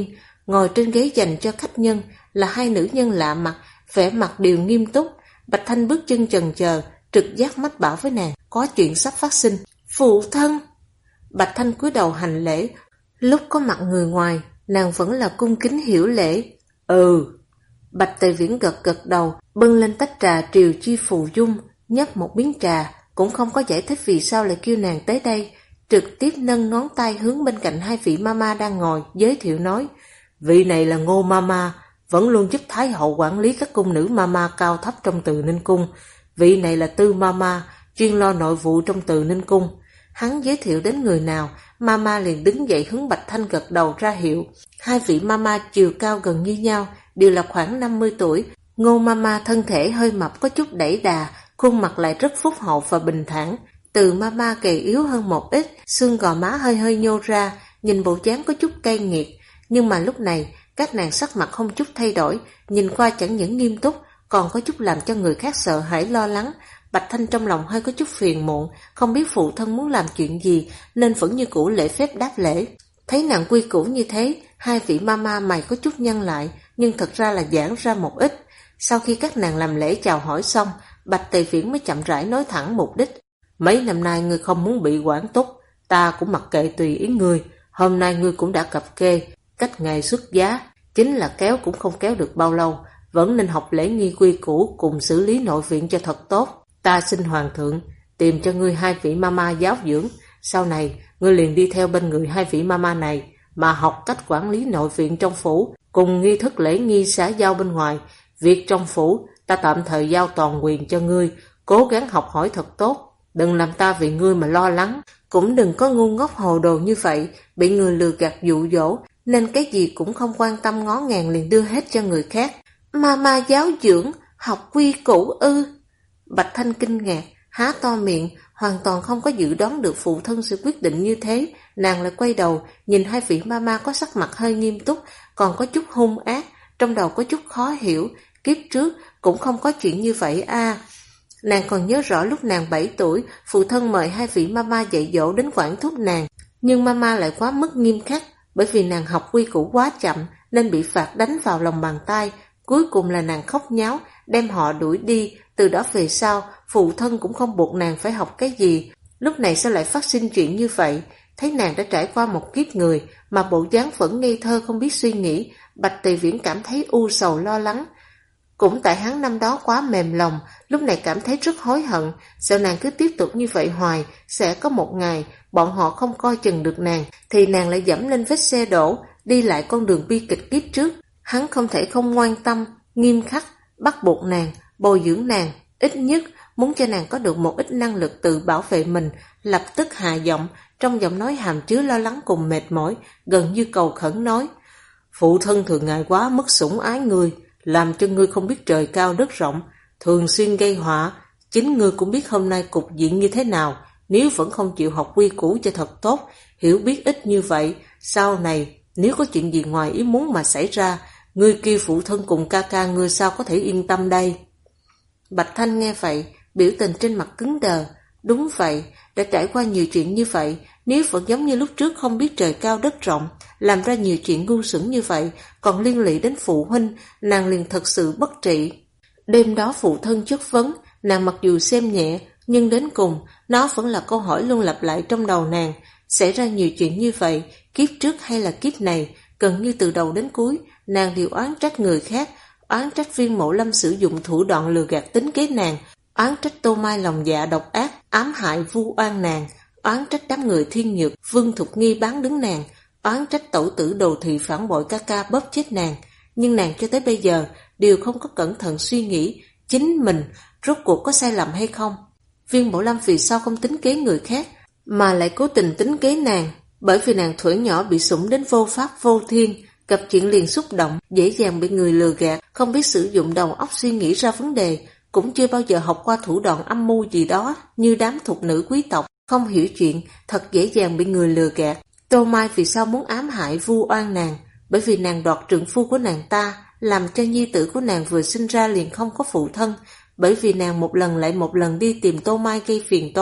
ngồi trên ghế dành cho khách nhân là hai nữ nhân lạ mặt, vẻ mặt đều nghiêm túc. Bạch Thanh bước chân chần chờ, trực giác mách bảo với nàng, có chuyện sắp phát sinh. Phụ thân! Bạch Thanh cúi đầu hành lễ, lúc có mặt người ngoài, nàng vẫn là cung kính hiểu lễ. Ừ. Bạch Tề Viễn gật gật đầu, bưng lên tách trà Triều Chi Phù Dung, nhấp một miếng trà, cũng không có giải thích vì sao lại kêu nàng tới đây, trực tiếp nâng ngón tay hướng bên cạnh hai vị mama đang ngồi, giới thiệu nói, vị này là Ngô Mama, vẫn luôn giúp Thái hậu quản lý các cung nữ mama cao thấp trong Từ Ninh cung. Vị này là Tư Mama, chuyên lo nội vụ trong Từ Ninh cung. Hắn giới thiệu đến người nào, Mama liền đứng dậy hướng Bạch Thanh gật đầu ra hiệu. Hai vị Mama chiều cao gần như nhau, đều là khoảng 50 tuổi. Ngô Mama thân thể hơi mập có chút đẩy đà, khuôn mặt lại rất phúc hậu và bình thản. Từ Mama gầy yếu hơn một ít, xương gò má hơi hơi nhô ra, nhìn bộ dáng có chút cay nghiệt. Nhưng mà lúc này, các nàng sắc mặt không chút thay đổi, nhìn qua chẳng những nghiêm túc, còn có chút làm cho người khác sợ hãi lo lắng. Bạch Thanh trong lòng hơi có chút phiền muộn, không biết phụ thân muốn làm chuyện gì, nên vẫn như cũ lễ phép đáp lễ. Thấy nàng quy củ như thế, hai vị mama mày có chút nhăn lại, nhưng thật ra là giãn ra một ít. Sau khi các nàng làm lễ chào hỏi xong, Bạch Tề Viễn mới chậm rãi nói thẳng mục đích. Mấy năm nay ngươi không muốn bị quản túc, ta cũng mặc kệ tùy ý ngươi. Hôm nay ngươi cũng đã cập kê, cách ngày xuất giá, chính là kéo cũng không kéo được bao lâu, vẫn nên học lễ nghi quy củ cùng xử lý nội viện cho thật tốt. Ta xin hoàng thượng tìm cho ngươi hai vị mama giáo dưỡng, sau này ngươi liền đi theo bên người hai vị mama này mà học cách quản lý nội viện trong phủ cùng nghi thức lễ nghi xã giao bên ngoài. Việc trong phủ ta tạm thời giao toàn quyền cho ngươi, cố gắng học hỏi thật tốt, đừng làm ta vì ngươi mà lo lắng, cũng đừng có ngu ngốc hồ đồ như vậy, bị người lừa gạt dụ dỗ, nên cái gì cũng không quan tâm ngó ngàng liền đưa hết cho người khác. Mama giáo dưỡng, học quy củ ư? Bạch Thanh kinh ngạc, há to miệng, hoàn toàn không có dự đoán được phụ thân sẽ quyết định như thế. Nàng lại quay đầu, nhìn hai vị mama có sắc mặt hơi nghiêm túc, còn có chút hung ác, trong đầu có chút khó hiểu, kiếp trước cũng không có chuyện như vậy a. Nàng còn nhớ rõ lúc nàng 7 tuổi, phụ thân mời hai vị mama dạy dỗ đến quản thúc nàng, nhưng mama lại quá mức nghiêm khắc, bởi vì nàng học quy củ quá chậm nên bị phạt đánh vào lòng bàn tay. Cuối cùng là nàng khóc nháo, đem họ đuổi đi. Từ đó về sau, phụ thân cũng không buộc nàng phải học cái gì. Lúc này sao lại phát sinh chuyện như vậy? Thấy nàng đã trải qua một kiếp người mà bộ dáng vẫn ngây thơ không biết suy nghĩ, Bạch Tề Viễn cảm thấy u sầu lo lắng. Cũng tại hắn năm đó quá mềm lòng, lúc này cảm thấy rất hối hận, sợ nàng cứ tiếp tục như vậy hoài, sẽ có một ngày bọn họ không coi chừng được nàng, thì nàng lại dẫm lên vết xe đổ, đi lại con đường bi kịch kiếp trước. Hắn không thể không ngoan tâm, nghiêm khắc, bắt buộc nàng, bồi dưỡng nàng, ít nhất muốn cho nàng có được một ít năng lực tự bảo vệ mình. Lập tức hạ giọng, trong giọng nói hàm chứa lo lắng cùng mệt mỏi, gần như cầu khẩn nói, phụ thân thường ngày quá mức sủng ái ngươi, làm cho ngươi không biết trời cao đất rộng, thường xuyên gây họa. Chính ngươi cũng biết hôm nay cục diện như thế nào, nếu vẫn không chịu học quy củ cho thật tốt, hiểu biết ít như vậy, sau này nếu có chuyện gì ngoài ý muốn mà xảy ra, ngươi kêu phụ thân cùng ca ca ngươi sao có thể yên tâm đây? Bạch Thanh nghe vậy, biểu tình trên mặt cứng đờ. Đúng vậy, đã trải qua nhiều chuyện như vậy, nếu vẫn giống như lúc trước không biết trời cao đất rộng, làm ra nhiều chuyện ngu xuẩn như vậy, còn liên lụy đến phụ huynh, nàng liền thật sự bất trị. Đêm đó phụ thân chất vấn, nàng mặc dù xem nhẹ, nhưng đến cùng, nó vẫn là câu hỏi luôn lặp lại trong đầu nàng. Xảy ra nhiều chuyện như vậy, kiếp trước hay là kiếp này, gần như từ đầu đến cuối, nàng đều oán trách người khác, oán trách Viên Mộ Lâm sử dụng thủ đoạn lừa gạt tính kế nàng, oán trách Tô Mai lòng dạ độc ác, ám hại vu oan nàng, oán trách đám người Thiên Nhược, Vương Thục Nghi bán đứng nàng, oán trách tẩu tử Đồ Thị phản bội ca ca bóp chết nàng. Nhưng nàng cho tới bây giờ đều không có cẩn thận suy nghĩ chính mình rốt cuộc có sai lầm hay không. Viên Mộ Lâm vì sao không tính kế người khác mà lại cố tình tính kế nàng? Bởi vì nàng thuở nhỏ bị sủng đến vô pháp vô thiên, gặp chuyện liền xúc động, dễ dàng bị người lừa gạt, không biết sử dụng đầu óc suy nghĩ ra vấn đề, cũng chưa bao giờ học qua thủ đoạn âm mưu gì đó như đám thục nữ quý tộc, không hiểu chuyện, thật dễ dàng bị người lừa gạt. Tô Mai vì sao muốn ám hại vu oan nàng? Bởi vì nàng đoạt trượng phu của nàng ta, làm cho nhi tử của nàng vừa sinh ra liền không có phụ thân. Bởi vì nàng một lần lại một lần đi tìm Tô Mai gây phiền toái,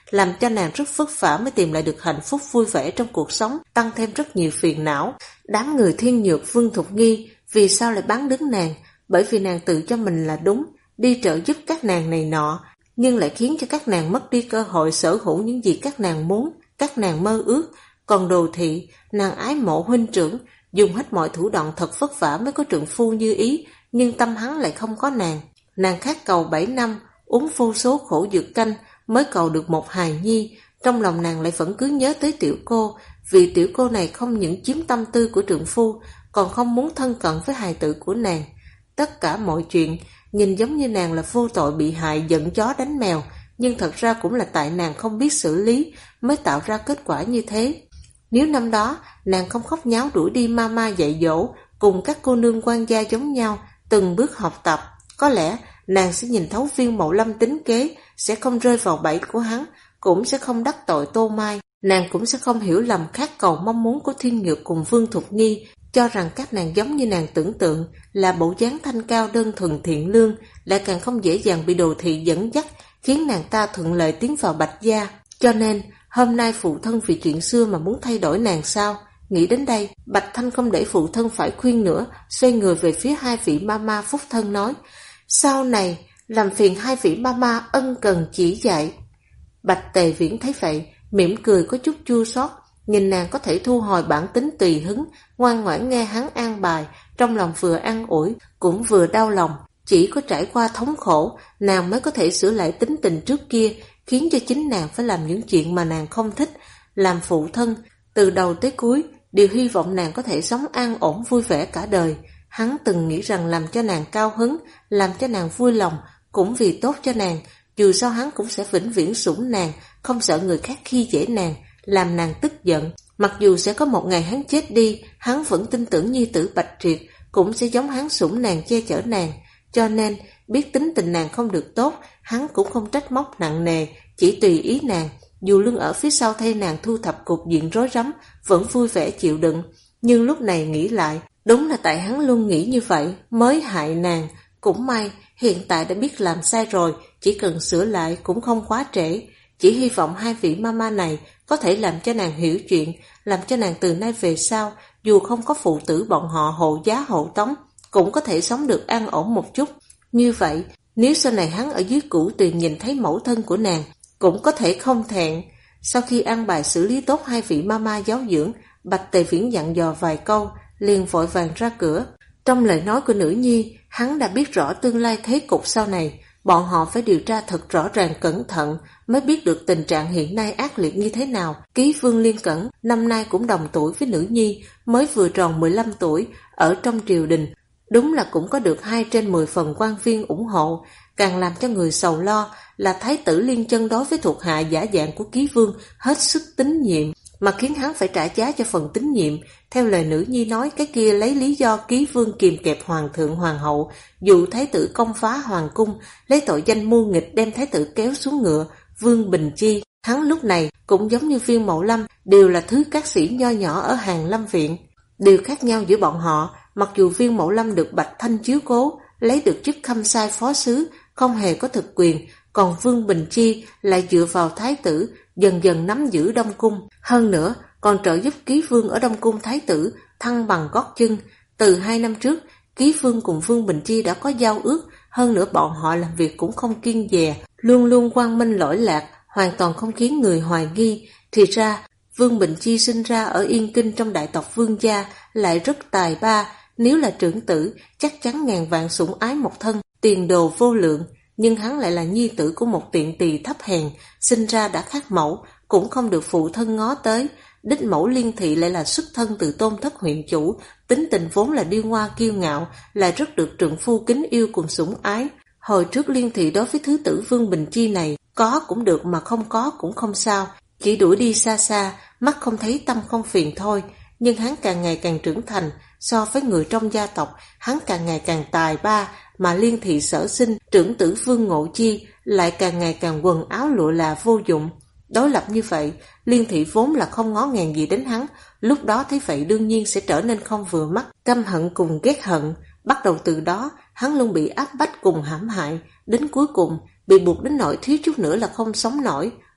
làm cho nàng rất vất vả mới tìm lại được hạnh phúc vui vẻ trong cuộc sống, tăng thêm rất nhiều phiền não. Đám người Thiên Nhược, Vương Thục Nghi vì sao lại bán đứng nàng? Bởi vì nàng tự cho mình là đúng, đi trợ giúp các nàng này nọ, nhưng lại khiến cho các nàng mất đi cơ hội sở hữu những gì các nàng muốn, các nàng mơ ước. Còn Đồ Thị, nàng ái mộ huynh trưởng, dùng hết mọi thủ đoạn thật vất vả mới có trượng phu như ý, nhưng tâm hắn lại không có nàng. Nàng khát cầu 7 năm, uống vô số khổ dược canh mới cầu được một hài nhi, trong lòng nàng lại vẫn cứ nhớ tới tiểu cô, vì tiểu cô này không những chiếm tâm tư của trượng phu, còn không muốn thân cận với hài tử của nàng. Tất cả mọi chuyện nhìn giống như nàng là vô tội bị hại giận chó đánh mèo, nhưng thật ra cũng là tại nàng không biết xử lý mới tạo ra kết quả như thế. Nếu năm đó nàng không khóc nháo đuổi đi mama dạy dỗ, cùng các cô nương quan gia giống nhau, từng bước học tập, có lẽ nàng sẽ nhìn thấu Viên Mậu Lâm tính kế, sẽ không rơi vào bẫy của hắn, cũng sẽ không đắc tội Tô Mai. Nàng cũng sẽ không hiểu lầm khát cầu mong muốn của Thiên Nhược cùng Vương Thục Nghi, cho rằng các nàng giống như nàng tưởng tượng là bộ dáng thanh cao đơn thuần thiện lương, lại càng không dễ dàng bị Đồ Thị dẫn dắt, khiến nàng ta thuận lợi tiến vào Bạch gia. Cho nên hôm nay phụ thân vì chuyện xưa mà muốn thay đổi nàng sao? Nghĩ đến đây, Bạch Thanh không để phụ thân phải khuyên nữa, xoay người về phía hai vị mama phúc thân nói: sau này làm phiền hai vị mama ân cần chỉ dạy. Bạch Tề Viễn thấy vậy, mỉm cười có chút chua xót, nhìn nàng có thể thu hồi bản tính tùy hứng, ngoan ngoãn nghe hắn an bài, trong lòng vừa an ủi cũng vừa đau lòng. Chỉ có trải qua thống khổ, nàng mới có thể sửa lại tính tình trước kia, khiến cho chính nàng phải làm những chuyện mà nàng không thích. Làm phụ thân, từ đầu tới cuối đều hy vọng nàng có thể sống an ổn vui vẻ cả đời. Hắn từng nghĩ rằng làm cho nàng cao hứng, làm cho nàng vui lòng, cũng vì tốt cho nàng. Dù sao hắn cũng sẽ vĩnh viễn sủng nàng, không sợ người khác khi dễ nàng, làm nàng tức giận. Mặc dù sẽ có một ngày hắn chết đi, hắn vẫn tin tưởng nhi tử Bạch Triệt cũng sẽ giống hắn sủng nàng che chở nàng. Cho nên biết tính tình nàng không được tốt, hắn cũng không trách móc nặng nề, chỉ tùy ý nàng. Dù lưng ở phía sau thay nàng thu thập cục diện rối rắm, vẫn vui vẻ chịu đựng. Nhưng lúc này nghĩ lại, đúng là tại hắn luôn nghĩ như vậy mới hại nàng. Cũng may hiện tại đã biết làm sai rồi, chỉ cần sửa lại cũng không quá trễ. Chỉ hy vọng hai vị mama này có thể làm cho nàng hiểu chuyện, làm cho nàng từ nay về sau, dù không có phụ tử bọn họ hộ giá hộ tống, cũng có thể sống được an ổn một chút. Như vậy, nếu sau này hắn ở dưới Cửu Tuyền nhìn thấy mẫu thân của nàng, cũng có thể không thẹn. Sau khi an bài xử lý tốt hai vị mama giáo dưỡng, Bạch Tề Viễn dặn dò vài câu, liền vội vàng ra cửa. Trong lời nói của nữ nhi, hắn đã biết rõ tương lai thế cục sau này. Bọn họ phải điều tra thật rõ ràng cẩn thận mới biết được tình trạng hiện nay ác liệt như thế nào. Ký Vương Liên Cẩn năm nay cũng đồng tuổi với nữ nhi, mới vừa tròn 15 tuổi, ở trong triều đình. Đúng là cũng có được 2 trên 10 phần quan viên ủng hộ. Càng làm cho người sầu lo là Thái tử Liên Chân đối với thuộc hạ giả dạng của Ký Vương hết sức tín nhiệm, mà khiến hắn phải trả giá cho phần tín nhiệm. Theo lời nữ nhi nói, cái kia lấy lý do Ký Vương kìm kẹp hoàng thượng hoàng hậu, dụ thái tử công phá hoàng cung, lấy tội danh mưu nghịch đem thái tử kéo xuống ngựa. Vương Bình Chi, hắn lúc này cũng giống như Viên Mậu Lâm, đều là thứ các sĩ nho nhỏ ở Hàn Lâm Viện. Điều khác nhau giữa bọn họ, mặc dù Viên Mậu Lâm được Bạch Thanh chiếu cố, lấy được chức khâm sai phó sứ, không hề có thực quyền, còn Vương Bình Chi lại dựa vào thái tử, dần dần nắm giữ Đông Cung. Hơn nữa, còn trợ giúp Ký Vương ở Đông Cung thái tử thăng bằng gót chân. Từ 2 năm trước, Ký Vương cùng Vương Bình Chi đã có giao ước, hơn nữa bọn họ làm việc cũng không kiêng dè, luôn luôn quang minh lỗi lạc, hoàn toàn không khiến người hoài nghi. Thì ra, Vương Bình Chi sinh ra ở Yên Kinh trong đại tộc Vương gia, lại rất tài ba, nếu là trưởng tử, chắc chắn ngàn vạn sủng ái một thân, tiền đồ vô lượng. Nhưng hắn lại là nhi tử của một tiện tỳ thấp hèn, sinh ra đã khác mẫu, cũng không được phụ thân ngó tới. Đích mẫu Liên Thị lại là xuất thân từ Tôn Thất huyện chủ, tính tình vốn là điêu ngoa kiêu ngạo, lại rất được trượng phu kính yêu cùng sủng ái. Hồi trước Liên Thị đối với thứ tử Vương Bình Chi này, có cũng được mà không có cũng không sao, chỉ đuổi đi xa xa, mắt không thấy tâm không phiền thôi. Nhưng hắn càng ngày càng trưởng thành, so với người trong gia tộc, hắn càng ngày càng tài ba, mà Liên Thị sở sinh, trưởng tử Vương Ngộ Chi lại càng ngày càng quần áo lụa là vô dụng. Đối lập như vậy, Liên Thị vốn là không ngó ngàng gì đến hắn, lúc đó thấy vậy đương nhiên sẽ trở nên không vừa mắt, căm hận cùng ghét hận. Bắt đầu từ đó, hắn luôn bị áp bách cùng hãm hại, đến cuối cùng bị buộc đến nỗi thiếu chút nữa là không sống nổi.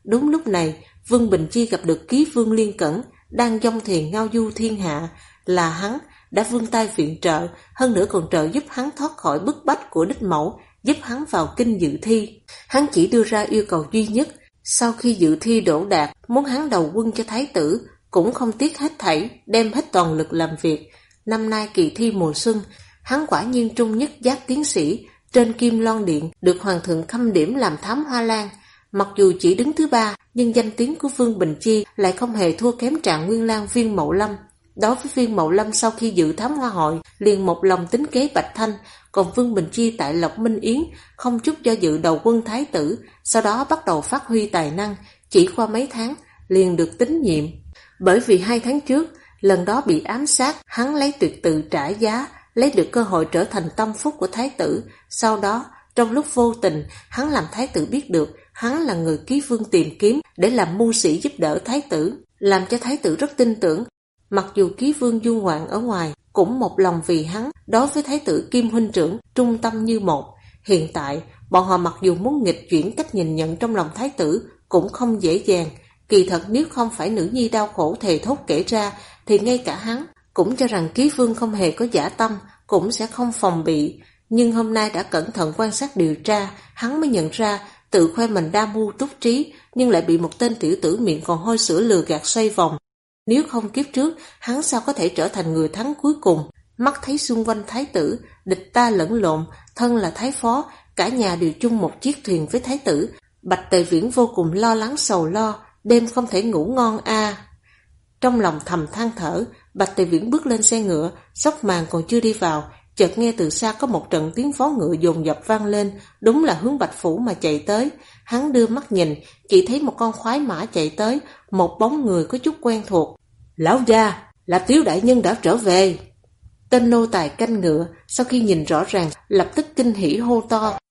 Đúng lúc này, Vương Bình Chi gặp được Ký Vương Liên Cẩn đang dông thuyền ngao du thiên hạ. Là hắn đã vươn tay viện trợ, hơn nữa còn trợ giúp hắn thoát khỏi bức bách của đích mẫu, giúp hắn vào kinh dự thi. Hắn chỉ đưa ra yêu cầu duy nhất, sau khi dự thi đỗ đạt, muốn hắn đầu quân cho thái tử, cũng không tiếc hết thảy, đem hết toàn lực làm việc. Năm nay kỳ thi mùa xuân, hắn quả nhiên trung nhất giác tiến sĩ, trên Kim Loan Điện được hoàng thượng khâm điểm làm thám hoa lan. Mặc dù chỉ đứng thứ 3, nhưng danh tiếng của Vương Bình Chi lại không hề thua kém Trạng Nguyên Lang Viên Mậu Lâm. Đối với Viên Mậu Lâm, sau khi dự thám hoa hội, liền một lòng tính kế Bạch Thanh, còn Vương Bình Chi tại Lộc Minh Yến không chút do dự đầu quân thái tử, sau đó bắt đầu phát huy tài năng, chỉ qua mấy tháng liền được tín nhiệm. Bởi vì 2 tháng trước, lần đó bị ám sát, hắn lấy tuyệt tự trả giá, lấy được cơ hội trở thành tâm phúc của thái tử. Sau đó, trong lúc vô tình, hắn làm thái tử biết được hắn là người Ký Vương tìm kiếm để làm mưu sĩ giúp đỡ thái tử, làm cho thái tử rất tin tưởng. Mặc dù Ký Vương du ngoạn ở ngoài, cũng một lòng vì hắn, đối với thái tử Kim huynh trưởng, trung tâm như một. Hiện tại, bọn họ mặc dù muốn nghịch chuyển cách nhìn nhận trong lòng thái tử, cũng không dễ dàng. Kỳ thật nếu không phải nữ nhi đau khổ thề thốt kể ra, thì ngay cả hắn cũng cho rằng Ký Vương không hề có dã tâm, cũng sẽ không phòng bị. Nhưng hôm nay đã cẩn thận quan sát điều tra, hắn mới nhận ra tự khoe mình đa mưu túc trí, nhưng lại bị một tên tiểu tử miệng còn hôi sữa lừa gạt xoay vòng. Nếu không kiếp trước, hắn sao có thể trở thành người thắng cuối cùng? Mắt thấy xung quanh thái tử, địch ta lẫn lộn, thân là thái phó, cả nhà đều chung một chiếc thuyền với thái tử. Bạch Tề Viễn vô cùng lo lắng sầu lo, đêm không thể ngủ ngon a. Trong lòng thầm than thở, Bạch Tề Viễn bước lên xe ngựa, sóc màn còn chưa đi vào, chợt nghe từ xa có một trận tiếng vó ngựa dồn dập vang lên, đúng là hướng Bạch Phủ mà chạy tới. Hắn đưa mắt nhìn, chỉ thấy một con khoái mã chạy tới, một bóng người có chút quen thuộc. Lão gia, là Tiếu đại nhân đã trở về. Tên nô tài canh ngựa, sau khi nhìn rõ ràng, lập tức kinh hỉ hô to.